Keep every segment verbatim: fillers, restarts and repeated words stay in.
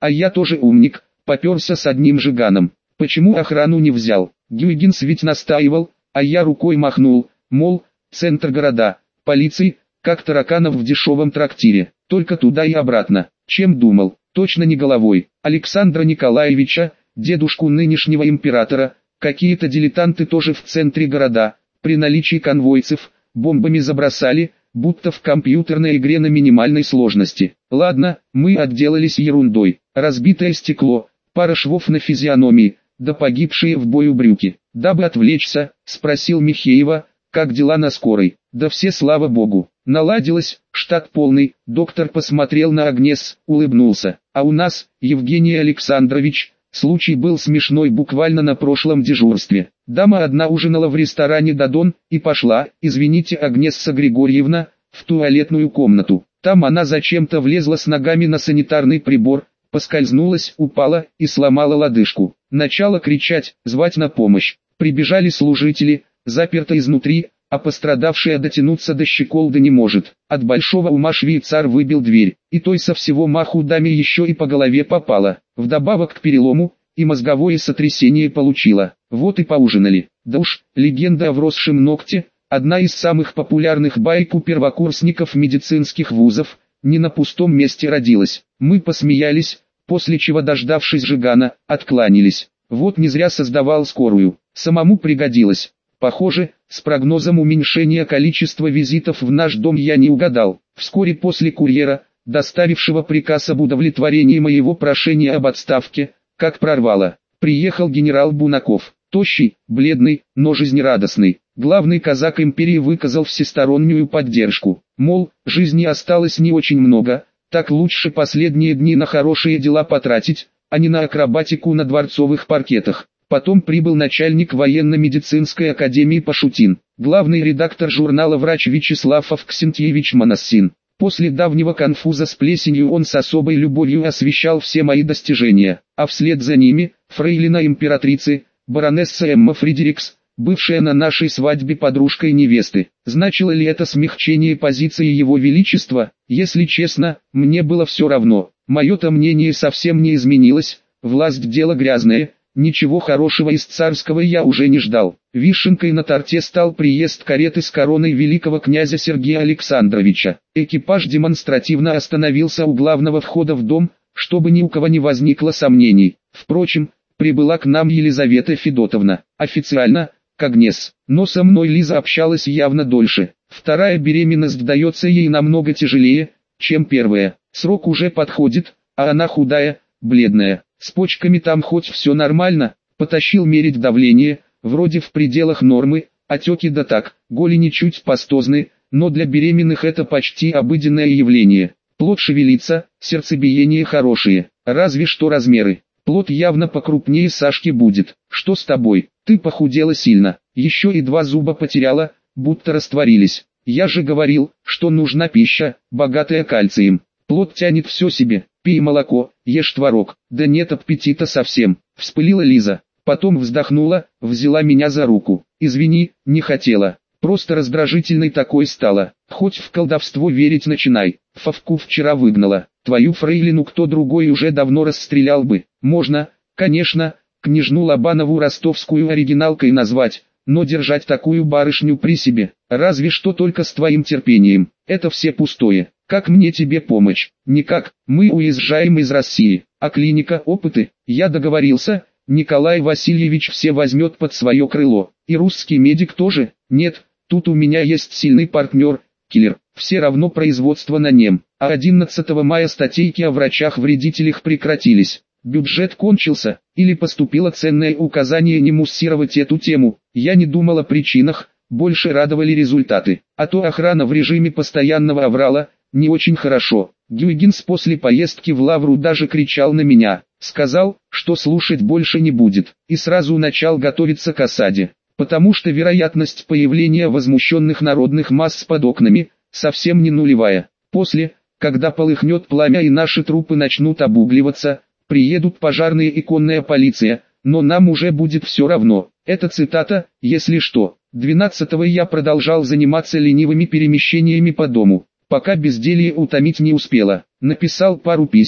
А я тоже умник, попёрся с одним жиганом. Почему охрану не взял? Гюйгенс ведь настаивал, а я рукой махнул, мол, центр города, полиции, как тараканов в дешевом трактире, только туда и обратно. Чем думал? Точно не головой. Александра Николаевича, дедушку нынешнего императора, какие-то дилетанты тоже в центре города, при наличии конвойцев, бомбами забросали, будто в компьютерной игре на минимальной сложности. Ладно, мы отделались ерундой. Разбитое стекло, пара швов на физиономии, да погибшие в бою брюки. Дабы отвлечься, спросил Михеева, как дела на скорой. Да все слава богу. Наладилось, штат полный. Доктор посмотрел на Агнес, улыбнулся. А у нас, Евгений Александрович, случай был смешной буквально на прошлом дежурстве. Дама одна ужинала в ресторане «Дадон» и пошла, извините, Агнесса Григорьевна, в туалетную комнату. Там она зачем-то влезла с ногами на санитарный прибор, поскользнулась, упала и сломала лодыжку. Начала кричать, звать на помощь. Прибежали служители, заперта изнутри, а пострадавшая дотянуться до щеколды не может. От большого ума швейцар выбил дверь, и той со всего маху даме еще и по голове попала. Вдобавок к перелому, и мозговое сотрясение получила. Вот и поужинали. Да уж, легенда о вросшем ногте, одна из самых популярных баек у первокурсников медицинских вузов, не на пустом месте родилась. Мы посмеялись, после чего, дождавшись Жигана, откланялись. Вот не зря создавал скорую, самому пригодилось. Похоже, с прогнозом уменьшения количества визитов в наш дом я не угадал. Вскоре после курьера, доставившего приказ об удовлетворении моего прошения об отставке, как прорвало, приехал генерал Бунаков. Тощий, бледный, но жизнерадостный. Главный казак империи выказал всестороннюю поддержку. Мол, жизни осталось не очень много, так лучше последние дни на хорошие дела потратить, а не на акробатику на дворцовых паркетах. Потом прибыл начальник военно-медицинской академии Пашутин, главный редактор журнала врач Вячеслав Авксентьевич Моноссин. После давнего конфуза с плесенью он с особой любовью освещал все мои достижения, а вслед за ними, фрейлина императрицы, баронесса Эмма Фридерикс, бывшая на нашей свадьбе подружкой невесты. Значило ли это смягчение позиции его величества? Если честно, мне было все равно. Мое-то мнение совсем не изменилось, власть дело грязное, ничего хорошего из царского я уже не ждал. Вишенкой на торте стал приезд кареты с короной великого князя Сергея Александровича. Экипаж демонстративно остановился у главного входа в дом, чтобы ни у кого не возникло сомнений. Впрочем, прибыла к нам Елизавета Федотовна, официально, к Агнес, но со мной Лиза общалась явно дольше. Вторая беременность дается ей намного тяжелее, чем первая. Срок уже подходит, а она худая, бледная. С почками там хоть все нормально, потащил мерить давление, вроде в пределах нормы, отеки да так, голени чуть пастозны, но для беременных это почти обыденное явление. Плод шевелится, сердцебиение хорошее, разве что размеры. Плод явно покрупнее Сашки будет. Что с тобой? Ты похудела сильно, еще и два зуба потеряла, будто растворились. Я же говорил, что нужна пища, богатая кальцием. Плод тянет все себе, пей молоко, ешь творог. Да нет аппетита совсем, вспылила Лиза. Потом вздохнула, взяла меня за руку. Извини, не хотела. Просто раздражительной такой стала. Хоть в колдовство верить начинай. Фавку вчера выгнала. Твою фрейлину кто другой уже давно расстрелял бы. Можно, конечно, княжну Лобанову ростовскую оригиналкой назвать, но держать такую барышню при себе, разве что только с твоим терпением. Это все пустое. Как мне тебе помочь? Никак, мы уезжаем из России. А клиника, опыты, я договорился, Николай Васильевич все возьмет под свое крыло. И русский медик тоже? Нет, тут у меня есть сильный партнер, киллер. Все равно производство на нем. А одиннадцатого мая статейки о врачах-вредителях прекратились. Бюджет кончился, или поступило ценное указание не муссировать эту тему. Я не думал о причинах, больше радовали результаты. А то охрана в режиме постоянного аврала, не очень хорошо. Гюйгенс после поездки в Лавру даже кричал на меня. Сказал, что слушать больше не будет. И сразу начал готовиться к осаде. Потому что вероятность появления возмущенных народных масс под окнами, совсем не нулевая. После, когда полыхнет пламя и наши трупы начнут обугливаться, приедут пожарные и конная полиция, но нам уже будет все равно. Это цитата, если что. двенадцатого я продолжал заниматься ленивыми перемещениями по дому, пока безделье утомить не успело. Написал пару писем,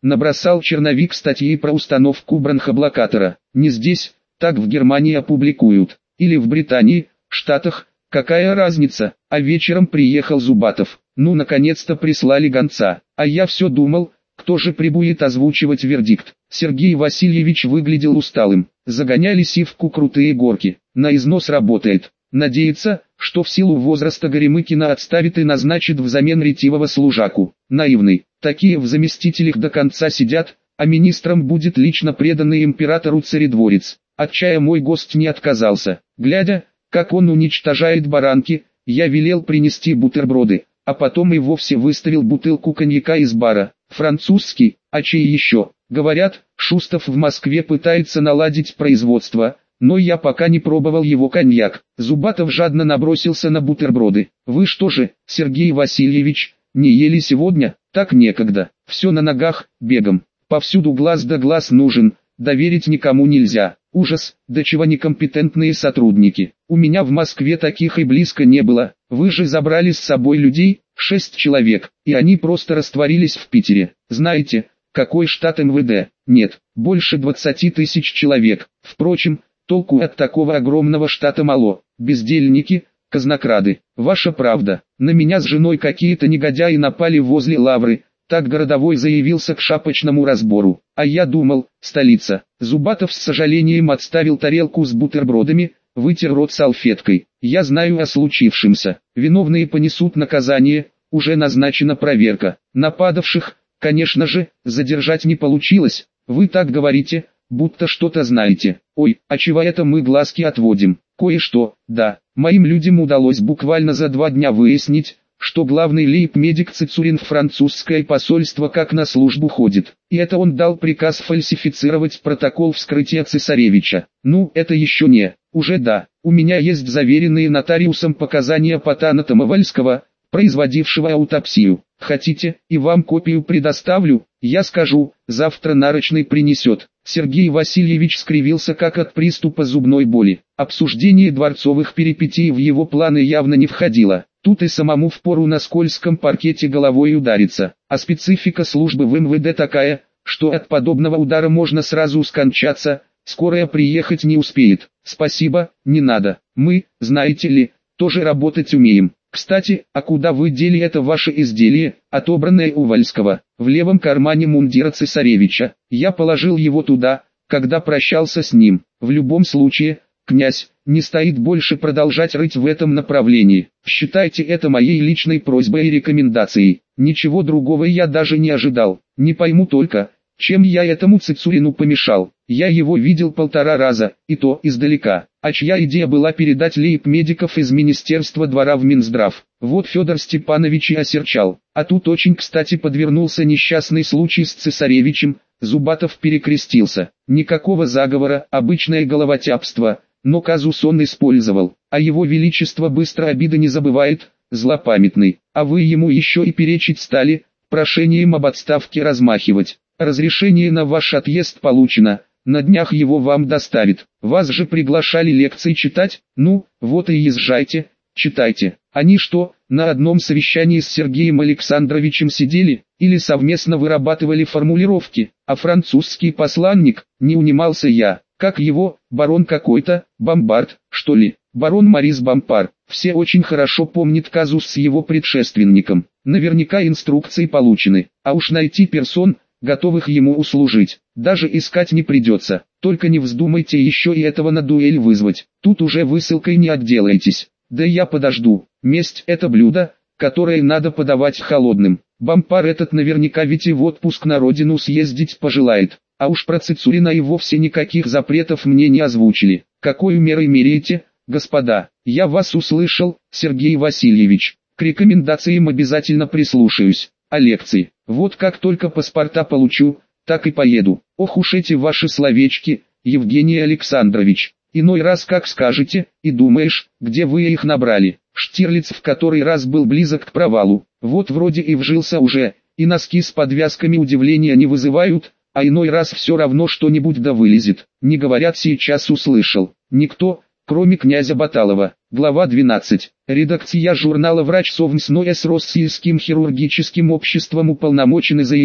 Набросал черновик статьи про установку бронхоблокатора. Не здесь, так в Германии опубликуют. Или в Британии, Штатах, какая разница. А вечером приехал Зубатов. Ну наконец-то прислали гонца. А я все думал, кто же прибудет озвучивать вердикт. Сергей Васильевич выглядел усталым. Загоняли сивку крутые горки. На износ работает. Надеется, что в силу возраста Горемыкина отставит и назначит взамен ретивого служаку. Наивный. Такие в заместителях до конца сидят, а министром будет лично преданный императору царедворец. От чая мой гость не отказался. Глядя, как он уничтожает баранки, я велел принести бутерброды, а потом и вовсе выставил бутылку коньяка из бара. Французский, а чей еще? Говорят, Шустов в Москве пытается наладить производство, но я пока не пробовал его коньяк. Зубатов жадно набросился на бутерброды. Вы что же, Сергей Васильевич, не ели сегодня? Так некогда. Все на ногах, бегом. Повсюду глаз да глаз нужен, доверить никому нельзя. Ужас, до чего некомпетентные сотрудники. У меня в Москве таких и близко не было. Вы же забрали с собой людей, шесть человек, и они просто растворились в Питере. Знаете, какой штат эм вэ дэ? Нет, больше двадцати тысяч человек. Впрочем, толку от такого огромного штата мало. Бездельники, казнокрады. Ваша правда. На меня с женой какие-то негодяи напали возле Лавры. Так городовой заявился к шапочному разбору. А я думал, столица. Зубатов с сожалением отставил тарелку с бутербродами, вытер рот салфеткой. Я знаю о случившемся. Виновные понесут наказание, уже назначена проверка. Нападавших, конечно же, задержать не получилось. Вы так говорите, будто что-то знаете. Ой, а чего это мы глазки отводим? Кое-что, да. Моим людям удалось буквально за два дня выяснить, что главный лейб-медик Цицурин в французское посольство как на службу ходит. И это он дал приказ фальсифицировать протокол вскрытия цесаревича. Ну, это еще не. Уже да. У меня есть заверенные нотариусом показания Потана Томовальского, производившего аутопсию. Хотите, и вам копию предоставлю? Я скажу, завтра нарочный принесет. Сергей Васильевич скривился как от приступа зубной боли. Обсуждение дворцовых перипетий в его планы явно не входило. Тут и самому впору на скользком паркете головой удариться. А специфика службы в эм вэ дэ такая, что от подобного удара можно сразу скончаться, скорая приехать не успеет. Спасибо, не надо. Мы, знаете ли, тоже работать умеем. Кстати, а куда вы дели это ваше изделие, отобранное у Вальского? В левом кармане мундира цесаревича. Я положил его туда, когда прощался с ним. В любом случае, князь, не стоит больше продолжать рыть в этом направлении. Считайте это моей личной просьбой и рекомендацией. Ничего другого я даже не ожидал. Не пойму только, чем я этому Цицурину помешал. Я его видел полтора раза, и то издалека. А чья идея была передать лейб-медиков из Министерства двора в Минздрав? Вот Федор Степанович и осерчал. А тут очень кстати подвернулся несчастный случай с цесаревичем. Зубатов перекрестился. Никакого заговора, обычное головотяпство. Но казус он использовал, а его величество быстро обиды не забывает, злопамятный. А вы ему еще и перечить стали, прошением об отставке размахивать. Разрешение на ваш отъезд получено, на днях его вам доставят. Вас же приглашали лекции читать, ну, вот и езжайте, читайте. Они что, на одном совещании с Сергеем Александровичем сидели, или совместно вырабатывали формулировки? А французский посланник, не унимался я. Как его, барон какой-то, Бомбард, что ли, барон Морис Бомпар. Все очень хорошо помнят казус с его предшественником. Наверняка инструкции получены, а уж найти персон, готовых ему услужить, даже искать не придется. Только не вздумайте еще и этого на дуэль вызвать, тут уже высылкой не отделаетесь. Да я подожду, месть — это блюдо, которое надо подавать холодным. Бомпар этот наверняка ведь и в отпуск на родину съездить пожелает. А уж про Цицурина и вовсе никаких запретов мне не озвучили. Какой мерой меряете, господа? Я вас услышал, Сергей Васильевич. К рекомендациям обязательно прислушаюсь. А лекции? Вот как только паспорта получу, так и поеду. Ох уж эти ваши словечки, Евгений Александрович. Иной раз как скажете, и думаешь, где вы их набрали. Штирлиц в который раз был близок к провалу. Вот вроде и вжился уже, и носки с подвязками удивления не вызывают, а иной раз все равно что-нибудь да вылезет. Не говорят сейчас услышал. Никто, кроме князя Баталова. Глава двенадцать. Редакция журнала «Врач Совмсное с Российским хирургическим обществом уполномочены заявить,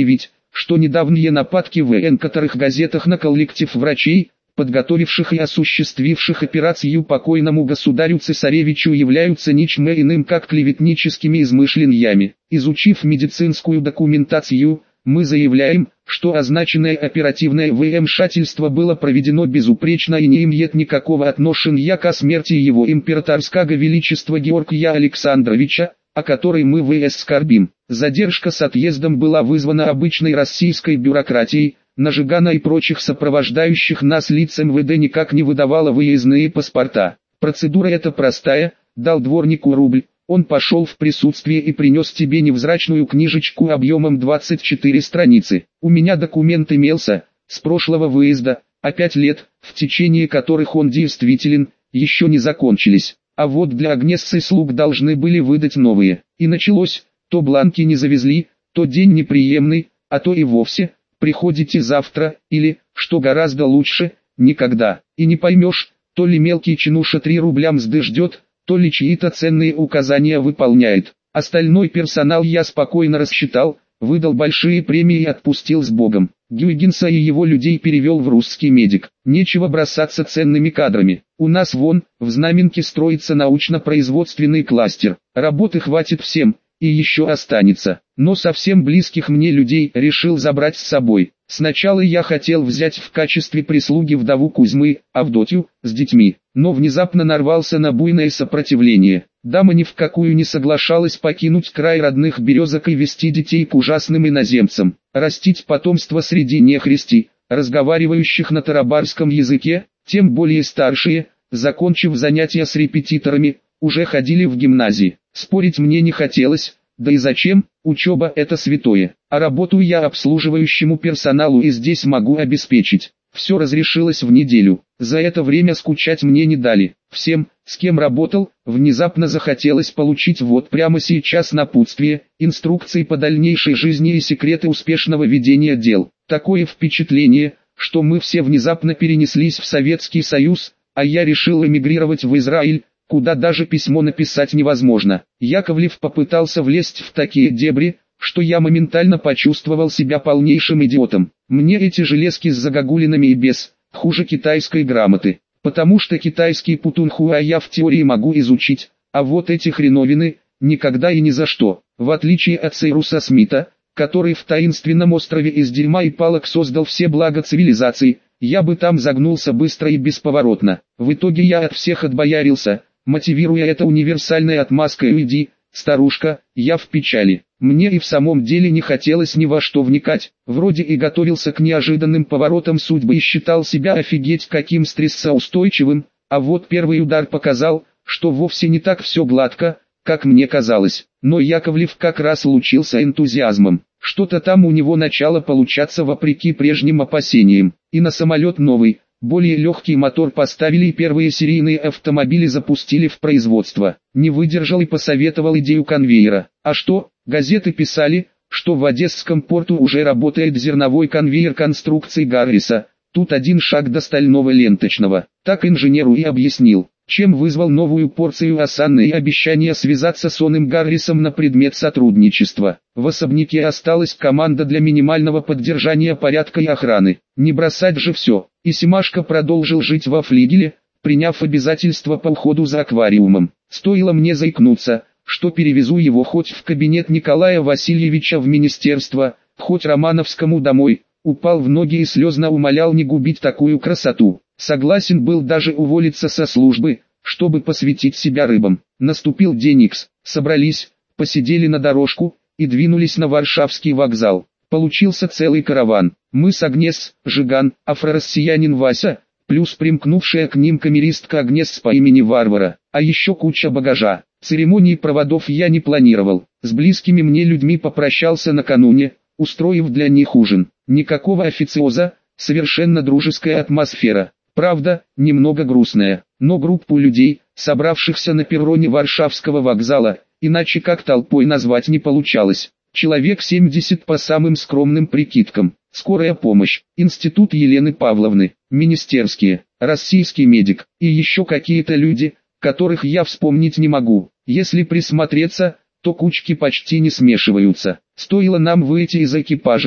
что недавние нападки в некоторых газетах на коллектив врачей, подготовивших и осуществивших операцию покойному государю-цесаревичу, являются ничем иным как клеветническими измышлениями. Изучив медицинскую документацию, мы заявляем, что означенное оперативное вмешательство было проведено безупречно и не имеет никакого отношения к смерти его императорского величества Георгия Александровича, о которой мы в скорбим. Задержка с отъездом была вызвана обычной российской бюрократией. На Жигана и прочих сопровождающих нас лиц эм вэ дэ никак не выдавала выездные паспорта. Процедура эта простая: дал дворнику рубль, он пошел в присутствие и принес тебе невзрачную книжечку объемом двадцать четыре страницы. У меня документ имелся, с прошлого выезда, а пять лет, в течение которых он действителен, еще не закончились. А вот для Агнессы слуг должны были выдать новые. И началось: то бланки не завезли, то день неприемный, а то и вовсе приходите завтра, или, что гораздо лучше, никогда. И не поймешь, то ли мелкий чинуша три рубля мзды ждет, то ли чьи-то ценные указания выполняет. Остальной персонал я спокойно рассчитал, выдал большие премии и отпустил с Богом. Гюйгенса и его людей перевел в русский медик. Нечего бросаться ценными кадрами. У нас вон, в Знаменке строится научно-производственный кластер. Работы хватит всем, и еще останется. Но совсем близких мне людей решил забрать с собой. Сначала я хотел взять в качестве прислуги вдову Кузьмы, Авдотью, с детьми, но внезапно нарвался на буйное сопротивление. Дама ни в какую не соглашалась покинуть край родных березок и вести детей к ужасным иноземцам, растить потомство среди нехристи, разговаривающих на тарабарском языке, тем более старшие, закончив занятия с репетиторами, уже ходили в гимназии. Спорить мне не хотелось, да и зачем, учеба это святое, а работу я обслуживающему персоналу и здесь могу обеспечить. Все разрешилось в неделю, за это время скучать мне не дали. Всем, с кем работал, внезапно захотелось получить вот прямо сейчас напутствие, инструкции по дальнейшей жизни и секреты успешного ведения дел. Такое впечатление, что мы все внезапно перенеслись в Советский Союз, а я решил эмигрировать в Израиль, куда даже письмо написать невозможно. Яковлев попытался влезть в такие дебри, что я моментально почувствовал себя полнейшим идиотом. Мне эти железки с загогулинами и без, хуже китайской грамоты. Потому что китайский путунхуа я в теории могу изучить, а вот эти хреновины, никогда и ни за что. В отличие от Сайруса Смита, который в таинственном острове из дерьма и палок создал все блага цивилизации, я бы там загнулся быстро и бесповоротно. В итоге я от всех отбоярился, мотивируя это универсальной отмазкой «Уйди, старушка, я в печали». Мне и в самом деле не хотелось ни во что вникать, вроде и готовился к неожиданным поворотам судьбы и считал себя офигеть каким стрессоустойчивым, а вот первый удар показал, что вовсе не так все гладко, как мне казалось. Но Яковлев как раз лучился энтузиазмом. Что-то там у него начало получаться вопреки прежним опасениям. И на самолет новый, более легкий мотор поставили и первые серийные автомобили запустили в производство. Не выдержал и посоветовал идею конвейера. А что, газеты писали, что в Одесском порту уже работает зерновой конвейер конструкции Гарриса. Тут один шаг до стального ленточного. Так инженеру и объяснил, чем вызвал новую порцию осанны и обещание связаться с оным Гаррисом на предмет сотрудничества. В особняке осталась команда для минимального поддержания порядка и охраны. Не бросать же все. И Семашко продолжил жить во флигеле, приняв обязательства по уходу за аквариумом. Стоило мне заикнуться, что перевезу его хоть в кабинет Николая Васильевича в министерство, хоть Романовскому домой, упал в ноги и слезно умолял не губить такую красоту. Согласен был даже уволиться со службы, чтобы посвятить себя рыбам. Наступил день икс, собрались, посидели на дорожку и двинулись на Варшавский вокзал. Получился целый караван. Мы с Агнес, Жиган, афророссиянин Вася, плюс примкнувшая к ним камеристка Агнес по имени Варвара, а еще куча багажа. Церемонии проводов я не планировал. С близкими мне людьми попрощался накануне, устроив для них ужин. Никакого официоза, совершенно дружеская атмосфера. Правда, немного грустная, но группу людей, собравшихся на перроне Варшавского вокзала, иначе как толпой назвать не получалось. Человек семьдесят по самым скромным прикидкам. Скорая помощь, институт Елены Павловны, министерские, российский медик и еще какие-то люди, которых я вспомнить не могу. Если присмотреться, то кучки почти не смешиваются. Стоило нам выйти из экипажа,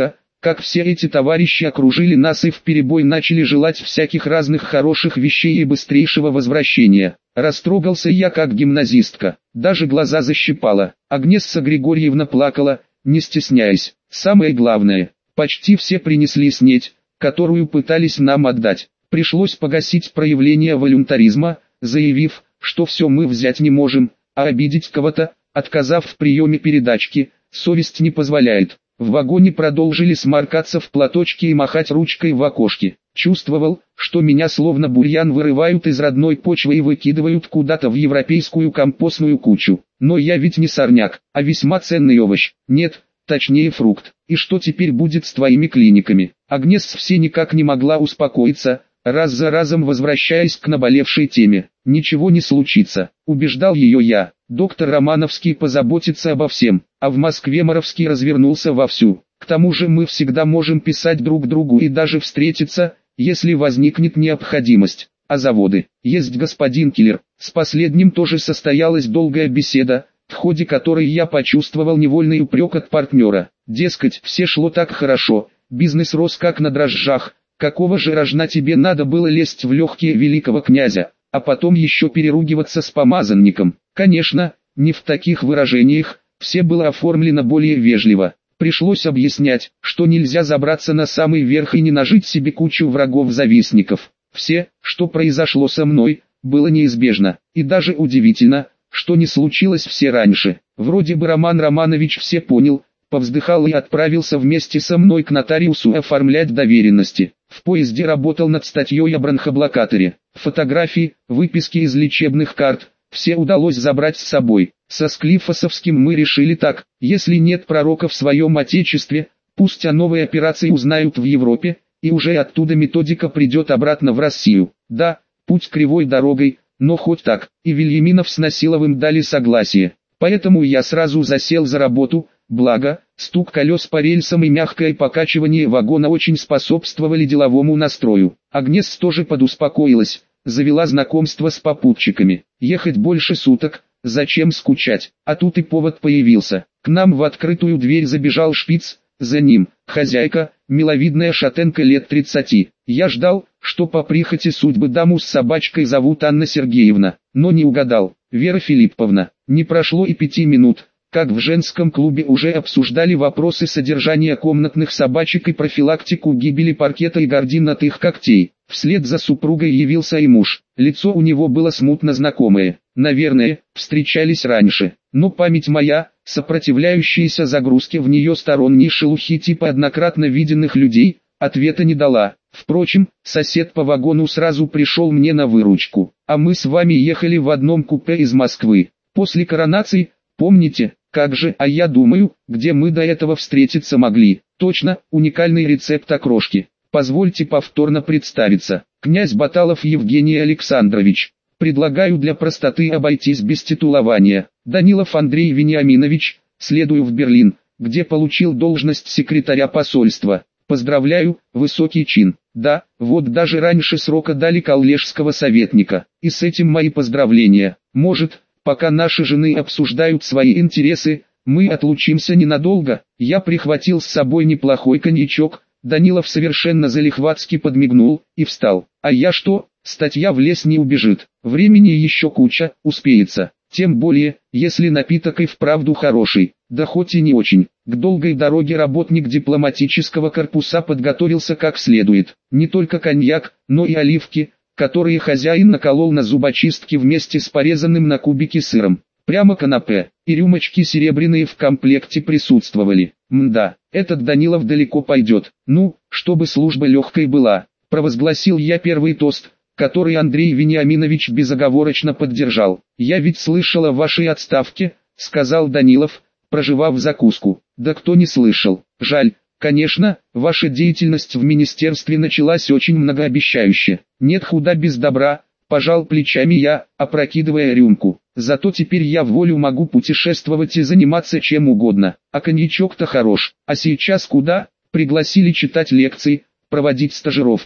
как все эти товарищи окружили нас и вперебой начали желать всяких разных хороших вещей и быстрейшего возвращения. Растрогался я как гимназистка, даже глаза защипала. Агнесса Григорьевна плакала, не стесняясь. Самое главное, почти все принесли снеть, которую пытались нам отдать. Пришлось погасить проявление волюнтаризма, заявив, что все мы взять не можем, а обидеть кого-то, отказав в приеме передачки, совесть не позволяет. В вагоне продолжили сморкаться в платочке и махать ручкой в окошке. Чувствовал, что меня словно бурьян вырывают из родной почвы и выкидывают куда-то в европейскую компостную кучу. Но я ведь не сорняк, а весьма ценный овощ. Нет, точнее фрукт. И что теперь будет с твоими клиниками? Агнес все никак не могла успокоиться, раз за разом возвращаясь к наболевшей теме. Ничего не случится, убеждал ее я. Доктор Романовский позаботится обо всем, а в Москве Моровский развернулся вовсю. К тому же мы всегда можем писать друг другу и даже встретиться, если возникнет необходимость. А заводы? Есть господин Киллер. С последним тоже состоялась долгая беседа, в ходе которой я почувствовал невольный упрек от партнера. Дескать, все шло так хорошо, бизнес рос как на дрожжах, какого же рожна тебе надо было лезть в легкие великого князя, а потом еще переругиваться с помазанником. Конечно, не в таких выражениях, все было оформлено более вежливо. Пришлось объяснять, что нельзя забраться на самый верх и не нажить себе кучу врагов-завистников. Все, что произошло со мной, было неизбежно, и даже удивительно, что не случилось все раньше. Вроде бы Роман Романович все понял, повздыхал и отправился вместе со мной к нотариусу оформлять доверенности. В поезде работал над статьей о бронхоблокаторе. Фотографии, выписки из лечебных карт, все удалось забрать с собой. Со Склифосовским мы решили так: если нет пророка в своем отечестве, пусть о новой операции узнают в Европе, и уже оттуда методика придет обратно в Россию. Да, путь кривой дорогой, но хоть так. И Вильяминов с Насиловым дали согласие. Поэтому я сразу засел за работу, благо, стук колес по рельсам и мягкое покачивание вагона очень способствовали деловому настрою. Агнес тоже подуспокоилась, завела знакомство с попутчиками. Ехать больше суток, зачем скучать? А тут и повод появился. К нам в открытую дверь забежал шпиц, за ним хозяйка, миловидная шатенка лет тридцати. Я ждал, что по прихоти судьбы даму с собачкой зовут Анна Сергеевна, но не угадал. Вера Филипповна. Не прошло и пяти минут, как в женском клубе уже обсуждали вопросы содержания комнатных собачек и профилактику гибели паркета и гардин от их когтей. Вслед за супругой явился и муж. Лицо у него было смутно знакомое. Наверное, встречались раньше. Но память моя, сопротивляющаяся загрузке в нее сторонней шелухи типа однократно виденных людей, ответа не дала. Впрочем, сосед по вагону сразу пришел мне на выручку. А мы с вами ехали в одном купе из Москвы. После коронации, помните? Как же, а я думаю, где мы до этого встретиться могли. Точно, уникальный рецепт окрошки. Позвольте повторно представиться. Князь Баталов Евгений Александрович. Предлагаю для простоты обойтись без титулования. Данилов Андрей Вениаминович. Следую в Берлин, где получил должность секретаря посольства. Поздравляю, высокий чин. Да, вот даже раньше срока дали коллежского советника. И с этим мои поздравления. Может, пока наши жены обсуждают свои интересы, мы отлучимся ненадолго. Я прихватил с собой неплохой коньячок. Данилов совершенно залихватски подмигнул и встал. А я что? Статья в лес не убежит. Времени еще куча, успеется. Тем более, если напиток и вправду хороший, да хоть и не очень. К долгой дороге работник дипломатического корпуса подготовился как следует. Не только коньяк, но и оливки, которые хозяин наколол на зубочистке вместе с порезанным на кубики сыром. Прямо канапе, и рюмочки серебряные в комплекте присутствовали. Мда, этот Данилов далеко пойдет. Ну, чтобы служба легкой была, провозгласил я первый тост, который Андрей Вениаминович безоговорочно поддержал. «Я ведь слышал о вашей отставке», — сказал Данилов, прожевав закуску. «Да кто не слышал? Жаль, конечно, ваша деятельность в министерстве началась очень многообещающе. Нет худа без добра», — пожал плечами я, опрокидывая рюмку. «Зато теперь я в волю могу путешествовать и заниматься чем угодно. А коньячок-то хорош. А сейчас куда?» «Пригласили читать лекции, проводить стажировки.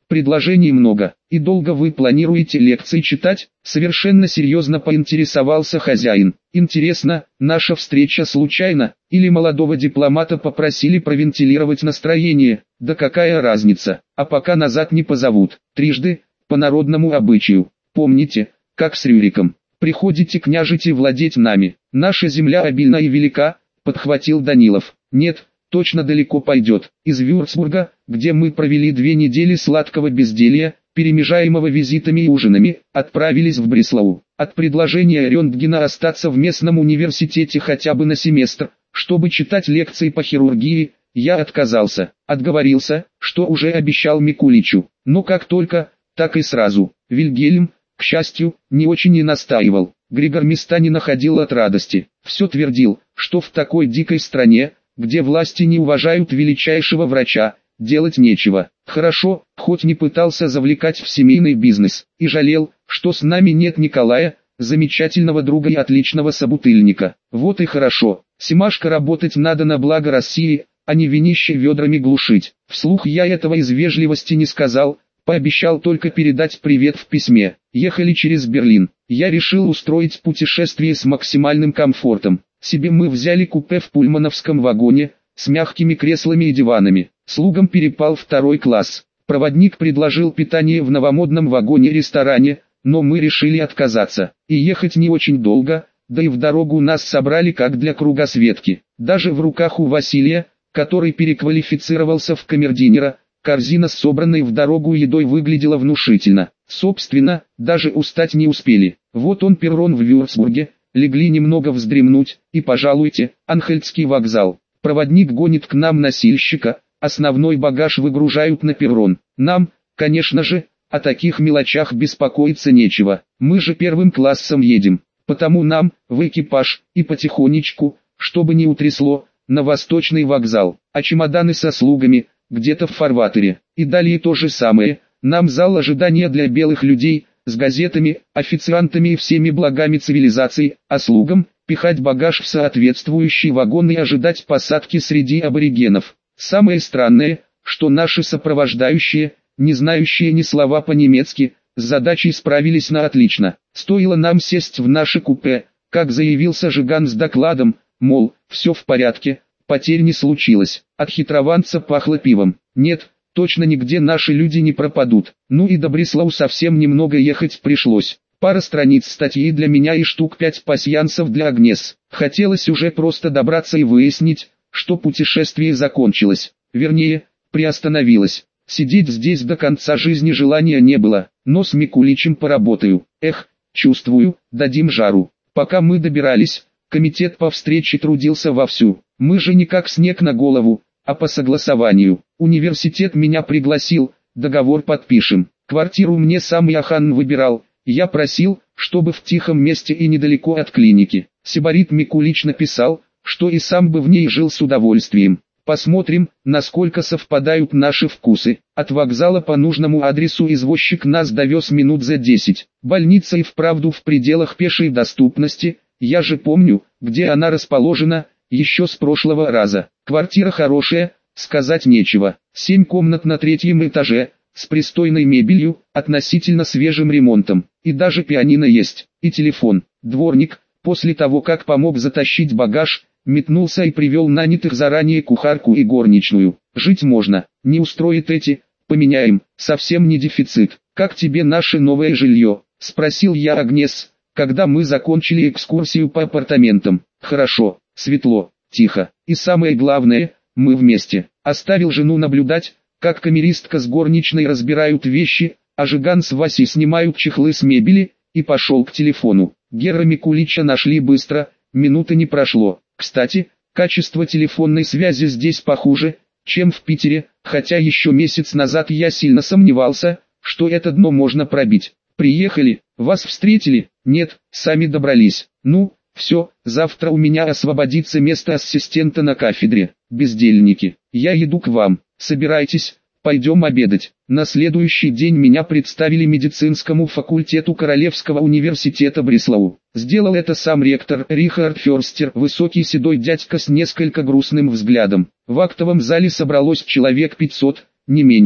Предложений много. И долго вы планируете лекции читать? Совершенно серьезно поинтересовался хозяин. Интересно, наша встреча случайна? Или молодого дипломата попросили провентилировать настроение? Да какая разница? А пока назад не позовут. Трижды, по народному обычаю. Помните, как с Рюриком. Приходите княжить и владеть нами. Наша земля обильна и велика, подхватил Данилов. Нет, точно далеко пойдет. Из Вюрцбурга, где мы провели две недели сладкого безделья, перемежаемого визитами и ужинами, отправились в Бреслау. От предложения Рентгена остаться в местном университете хотя бы на семестр, чтобы читать лекции по хирургии, я отказался. Отговорился, что уже обещал Микуличу. Но как только, так и сразу. Вильгельм, к счастью, не очень и настаивал. Григор места не находил от радости. Все твердил, что в такой дикой стране, где власти не уважают величайшего врача, делать нечего. Хорошо, хоть не пытался завлекать в семейный бизнес, и жалел, что с нами нет Николая, замечательного друга и отличного собутыльника. Вот и хорошо, Семашко, работать надо на благо России, а не винище ведрами глушить. Вслух я этого из вежливости не сказал, пообещал только передать привет в письме. Ехали через Берлин. Я решил устроить путешествие с максимальным комфортом. Себе мы взяли купе в пульмановском вагоне, с мягкими креслами и диванами. Слугам перепал второй класс. Проводник предложил питание в новомодном вагоне-ресторане, но мы решили отказаться. И ехать не очень долго, да и в дорогу нас собрали как для кругосветки. Даже в руках у Василия, который переквалифицировался в камердинера, корзина с собранной в дорогу едой выглядела внушительно. Собственно, даже устать не успели. Вот он перрон в Вюрцбурге, легли немного вздремнуть, и пожалуйте, Анхельдский вокзал. Проводник гонит к нам носильщика, основной багаж выгружают на перрон. Нам, конечно же, о таких мелочах беспокоиться нечего. Мы же первым классом едем, потому нам, в экипаж, и потихонечку, чтобы не утрясло, на Восточный вокзал. А чемоданы со слугами, где-то в фарватере. И далее то же самое, нам зал ожидания для белых людей, с газетами, официантами и всеми благами цивилизации, а слугам пихать багаж в соответствующий вагон и ожидать посадки среди аборигенов. Самое странное, что наши сопровождающие, не знающие ни слова по-немецки, с задачей справились на отлично. Стоило нам сесть в наше купе, как заявился Жиган с докладом, мол, все в порядке, потерь не случилось. От хитрованца пахло пивом. Нет, точно нигде наши люди не пропадут. Ну и до Бреслау совсем немного ехать пришлось. Пара страниц статьи для меня и штук пять пасьянсов для Агнес. Хотелось уже просто добраться и выяснить, что путешествие закончилось. Вернее, приостановилось. Сидеть здесь до конца жизни желания не было, но с Микуличем поработаю. Эх, чувствую, дадим жару. Пока мы добирались, комитет по встрече трудился вовсю. Мы же не как снег на голову, а по согласованию. Университет меня пригласил, договор подпишем. Квартиру мне сам Яхан выбирал. Я просил, чтобы в тихом месте и недалеко от клиники. Сибарит Микулич написал, что и сам бы в ней жил с удовольствием. Посмотрим, насколько совпадают наши вкусы. От вокзала по нужному адресу извозчик нас довез минут за десять. Больница и вправду в пределах пешей доступности. Я же помню, где она расположена, еще с прошлого раза. Квартира хорошая, сказать нечего. Семь комнат на третьем этаже, с пристойной мебелью, относительно свежим ремонтом. И даже пианино есть, и телефон. Дворник, после того как помог затащить багаж, метнулся и привел нанятых заранее кухарку и горничную. Жить можно, не устроит эти, поменяем, совсем не дефицит. Как тебе наше новое жилье? Спросил я Агнес, когда мы закончили экскурсию по апартаментам. Хорошо, светло, тихо, и самое главное, мы вместе. Оставил жену наблюдать, как камеристка с горничной разбирают вещи, а Жиган с Васей снимают чехлы с мебели, и пошел к телефону. Гера Микулича нашли быстро, минуты не прошло. Кстати, качество телефонной связи здесь похуже, чем в Питере, хотя еще месяц назад я сильно сомневался, что это дно можно пробить. Приехали, вас встретили? Нет, сами добрались. Ну, все, завтра у меня освободится место ассистента на кафедре. Бездельники, я иду к вам, собирайтесь, пойдем обедать. На следующий день меня представили медицинскому факультету Королевского университета Бреслау. Сделал это сам ректор Рихард Ферстер, высокий седой дядька с несколько грустным взглядом. В актовом зале собралось человек пятьсот, не меньше.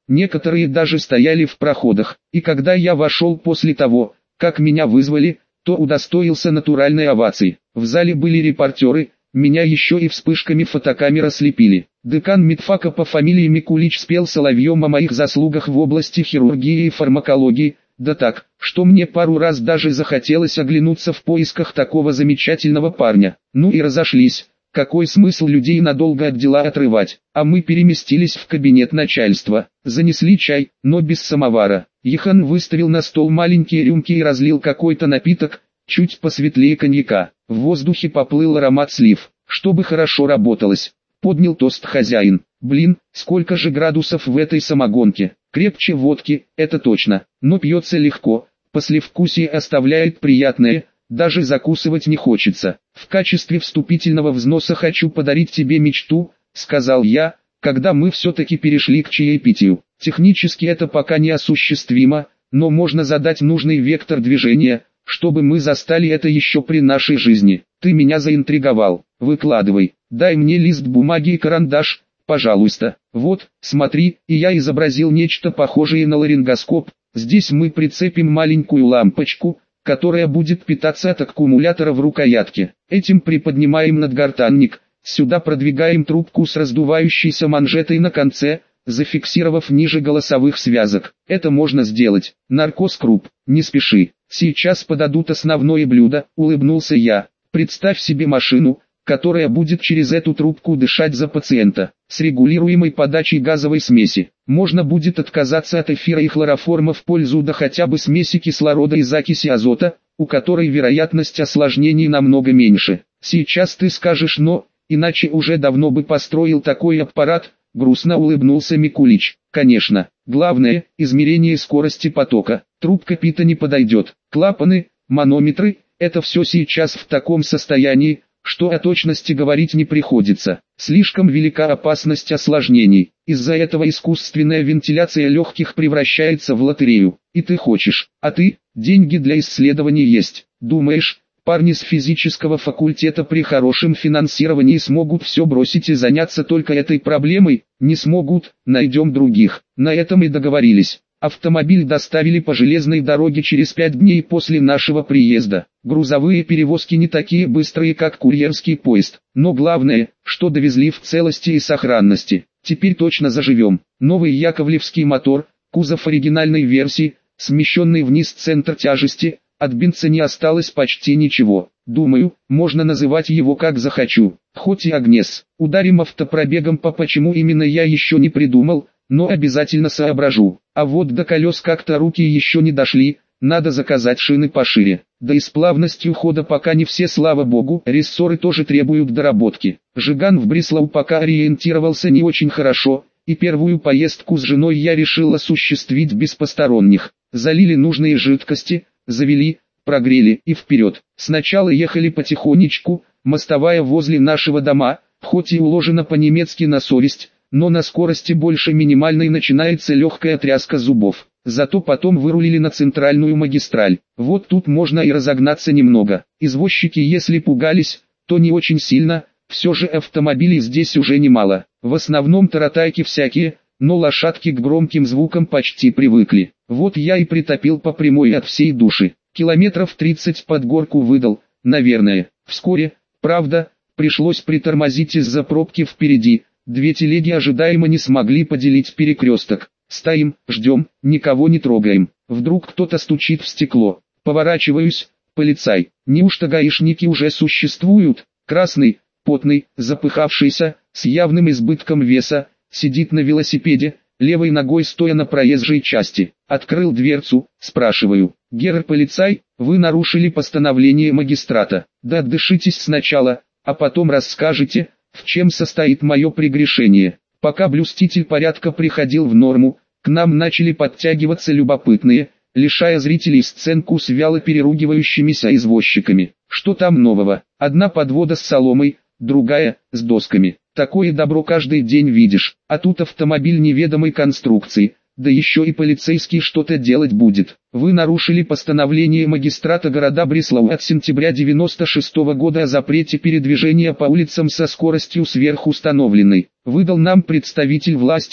некоторые даже стояли в проходах, и когда я вошел после того, как меня вызвали, то удостоился натуральной овации. В зале были репортеры, меня еще и вспышками фотокамер ослепили. Декан медфака по фамилии Микулич спел соловьем о моих заслугах в области хирургии и фармакологии, да так, что мне пару раз даже захотелось оглянуться в поисках такого замечательного парня. Ну и разошлись. Какой смысл людей надолго от дела отрывать? А мы переместились в кабинет начальства. Занесли чай, но без самовара. Ехан выставил на стол маленькие рюмки и разлил какой-то напиток, чуть посветлее коньяка. В воздухе поплыл аромат слив. Чтобы хорошо работалось, поднял тост хозяин. Блин, сколько же градусов в этой самогонке. Крепче водки, это точно, но пьется легко, послевкусие оставляет приятное, даже закусывать не хочется. В качестве вступительного взноса хочу подарить тебе мечту, сказал я, когда мы все-таки перешли к чаепитию. Технически это пока не осуществимо, но можно задать нужный вектор движения, чтобы мы застали это еще при нашей жизни. Ты меня заинтриговал, выкладывай, дай мне лист бумаги и карандаш, пожалуйста. Вот, смотри, и я изобразил нечто похожее на ларингоскоп. Здесь мы прицепим маленькую лампочку, которая будет питаться от аккумулятора в рукоятке. Этим приподнимаем надгортанник, сюда продвигаем трубку с раздувающейся манжетой на конце, зафиксировав ниже голосовых связок. Это можно сделать. Наркоз круп, не спеши. Сейчас подадут основное блюдо, улыбнулся я. Представь себе машину, которая будет через эту трубку дышать за пациента, с регулируемой подачей газовой смеси. Можно будет отказаться от эфира и хлороформа в пользу да хотя бы смеси кислорода и закиси азота, у которой вероятность осложнений намного меньше. Сейчас ты скажешь «но», иначе уже давно бы построил такой аппарат, грустно улыбнулся Микулич. Конечно, главное – измерение скорости потока. Трубка пита не подойдет. Клапаны, манометры – это все сейчас в таком состоянии, что о точности говорить не приходится. Слишком велика опасность осложнений. Из-за этого искусственная вентиляция легких превращается в лотерею. И ты хочешь, а ты, деньги для исследований есть. Думаешь, парни с физического факультета при хорошем финансировании смогут все бросить и заняться только этой проблемой? Не смогут, найдем других. На этом и договорились. Автомобиль доставили по железной дороге через пять дней после нашего приезда. Грузовые перевозки не такие быстрые, как курьерский поезд, но главное, что довезли в целости и сохранности. Теперь точно заживем. Новый яковлевский мотор, кузов оригинальной версии, смещенный вниз центр тяжести, от бенца не осталось почти ничего. Думаю, можно называть его как захочу, хоть и Агнес. Ударим автопробегом по почему именно я еще не придумал, но обязательно соображу. А вот до колес как-то руки еще не дошли, надо заказать шины пошире. Да и с плавностью хода пока не все, слава богу, рессоры тоже требуют доработки. Жиган в Бреслау пока ориентировался не очень хорошо, и первую поездку с женой я решил осуществить без посторонних. Залили нужные жидкости, завели, прогрели и вперед. Сначала ехали потихонечку, мостовая возле нашего дома, хоть и уложена по-немецки на совесть, но на скорости больше минимальной начинается легкая тряска зубов. Зато потом вырулили на центральную магистраль. Вот тут можно и разогнаться немного. Извозчики если пугались, то не очень сильно, все же автомобилей здесь уже немало. В основном таратайки всякие, но лошадки к громким звукам почти привыкли. Вот я и притопил по прямой от всей души. Километров тридцать под горку выдал, наверное. Вскоре, правда, пришлось притормозить из-за пробки впереди. Две телеги ожидаемо не смогли поделить перекресток. Стоим, ждем, никого не трогаем. Вдруг кто-то стучит в стекло. Поворачиваюсь, полицай. Неужто гаишники уже существуют? Красный, потный, запыхавшийся, с явным избытком веса, сидит на велосипеде, левой ногой стоя на проезжей части. Открыл дверцу, спрашиваю. Герр полицай, вы нарушили постановление магистрата. Да отдышитесь сначала, а потом расскажете, в чем состоит мое прегрешение. Пока блюститель порядка приходил в норму, к нам начали подтягиваться любопытные, лишая зрителей сценку с вяло переругивающимися извозчиками. Что там нового? Одна подвода с соломой, другая с досками. Такое добро каждый день видишь, а тут автомобиль неведомой конструкции, да еще и полицейский что-то делать будет. Вы нарушили постановление магистрата города Бреслау от сентября девяносто шестого года о запрете передвижения по улицам со скоростью сверхустановленной. Выдал нам представитель власти,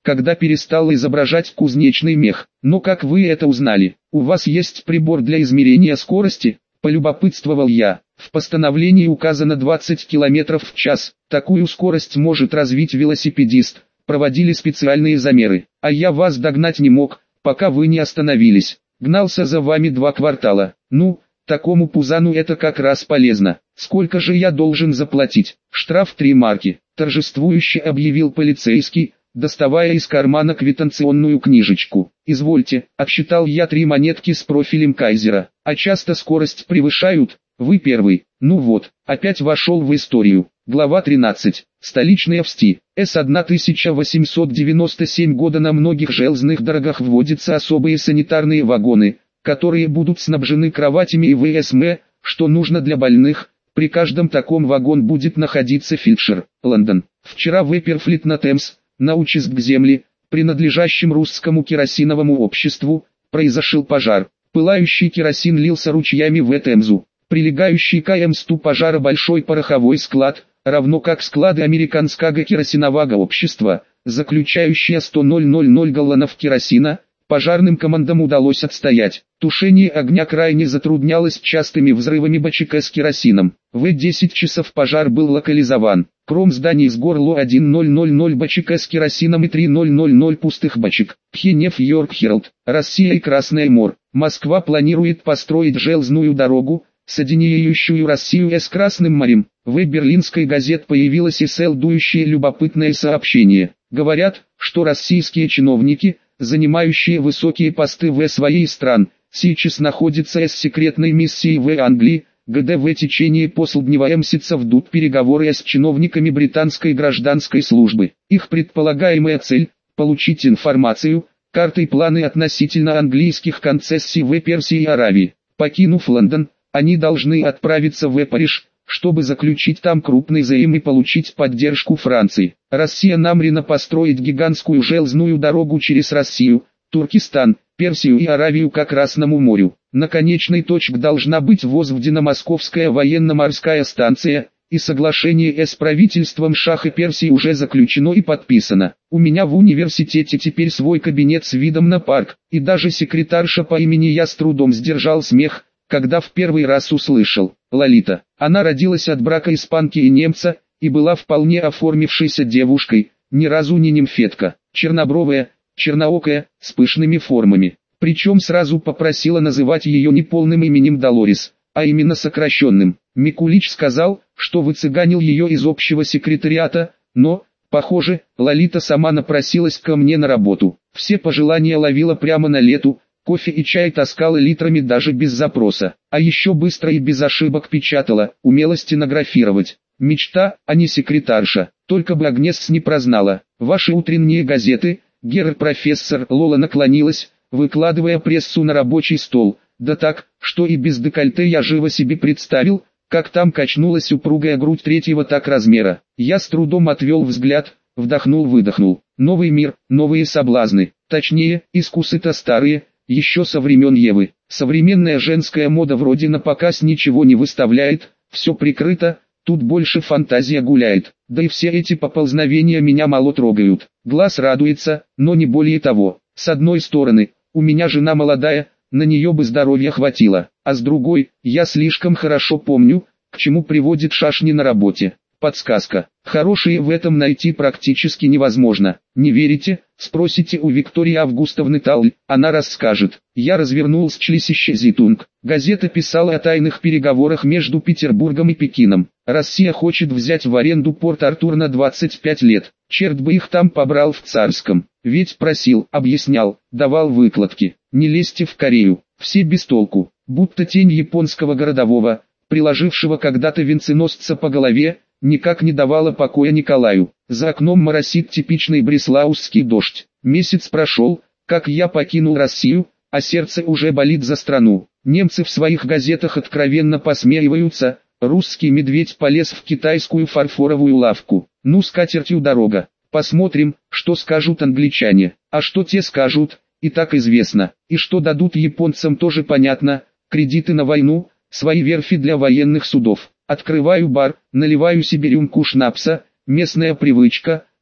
когда перестал изображать кузнечный мех. Но как вы это узнали? У вас есть прибор для измерения скорости? Полюбопытствовал я. В постановлении указано двадцать километров в час. Такую скорость может развить велосипедист. Проводили специальные замеры. А я вас догнать не мог, пока вы не остановились. Гнался за вами два квартала. Ну, такому пузану это как раз полезно. Сколько же я должен заплатить? Штраф три марки. Торжествующе объявил полицейский, доставая из кармана квитанционную книжечку. «Извольте», — отсчитал я три монетки с профилем Кайзера. «А часто скорость превышают? Вы первый». Ну вот, опять вошел в историю. Глава тринадцать. Столичные ВСТИ. С тысяча восемьсот девяносто седьмого года на многих железных дорогах вводятся особые санитарные вагоны, которые будут снабжены кроватями и ВСМ, что нужно для больных. При каждом таком вагон будет находиться фельдшер. Лондон. Вчера в Эперфлит на Темс, на участок земли, принадлежащем русскому керосиновому обществу, произошел пожар. Пылающий керосин лился ручьями в Темзу. Прилегающий к мосту пожара большой пороховой склад, равно как склады американского керосинового общества, заключающие сто тысяч галлонов керосина, пожарным командам удалось отстоять. Тушение огня крайне затруднялось частыми взрывами бочек с керосином. В десять часов пожар был локализован. Кром зданий сгорло тысяча бочек с керосином и тысяча пустых бочек. Пхенев Йорк Хералд. Россия и Красное море. Москва планирует построить железную дорогу, соединяющую Россию с Красным морем. В берлинской газете появилось и селдующее любопытное сообщение. Говорят, что российские чиновники, занимающие высокие посты в своей стран, сейчас находятся с секретной миссией в Англии, где в течение последнего месяца ведут переговоры с чиновниками британской гражданской службы. Их предполагаемая цель – получить информацию, карты и планы относительно английских концессий в Персии и Аравии. Покинув Лондон, они должны отправиться в Париж, чтобы заключить там крупный займ и получить поддержку Франции. Россия намерена построить гигантскую железную дорогу через Россию, Туркестан, Персию и Аравию к Красному морю. На конечной точке должна быть возведена Московская военно-морская станция, и соглашение с правительством Шаха Персии уже заключено и подписано. У меня в университете теперь свой кабинет с видом на парк, и даже секретарша по имени я с трудом сдержал смех, когда в первый раз услышал Лолита. Она родилась от брака испанки и немца, и была вполне оформившейся девушкой, ни разу не нимфетка, чернобровая, черноокая, с пышными формами. Причем сразу попросила называть ее не полным именем Долорес, а именно сокращенным. Микулич сказал, что выцыганил ее из общего секретариата, но, похоже, Лолита сама напросилась ко мне на работу. Все пожелания ловила прямо на лету, кофе и чай таскала литрами даже без запроса, а еще быстро и без ошибок печатала, умела стенографировать. Мечта, а не секретарша, только бы Агнес не прознала. Ваши утренние газеты, герр-профессор Лола наклонилась, выкладывая прессу на рабочий стол, да так, что и без декольте я живо себе представил, как там качнулась упругая грудь третьего так размера. Я с трудом отвел взгляд, вдохнул-выдохнул. Новый мир, новые соблазны, точнее, искусы-то старые, еще со времен Евы. Современная женская мода вроде на показ ничего не выставляет, все прикрыто, тут больше фантазия гуляет. Да и все эти поползновения меня мало трогают. Глаз радуется, но не более того. С одной стороны, у меня жена молодая, на нее бы здоровья хватило, а с другой, я слишком хорошо помню, к чему приводит шашни на работе. Подсказка. Хорошие в этом найти практически невозможно. Не верите? Спросите у Виктории Августовны Талль, она расскажет. Я развернул Шлиссище Зитунг. Газета писала о тайных переговорах между Петербургом и Пекином. Россия хочет взять в аренду Порт-Артур на двадцать пять лет. Черт бы их там побрал в Царском. Ведь просил, объяснял, давал выкладки. Не лезьте в Корею. Все без толку. Будто тень японского городового, приложившего когда-то венценосца по голове, никак не давала покоя Николаю. За окном моросит типичный бреслаусский дождь. Месяц прошел, как я покинул Россию, а сердце уже болит за страну. Немцы в своих газетах откровенно посмеиваются, русский медведь полез в китайскую фарфоровую лавку. Ну с катертью дорога. Посмотрим, что скажут англичане. А что те скажут, и так известно. И что дадут японцам тоже понятно. Кредиты на войну, свои верфи для военных судов. Открываю бар, наливаю себе рюмку шнапса, местная привычка,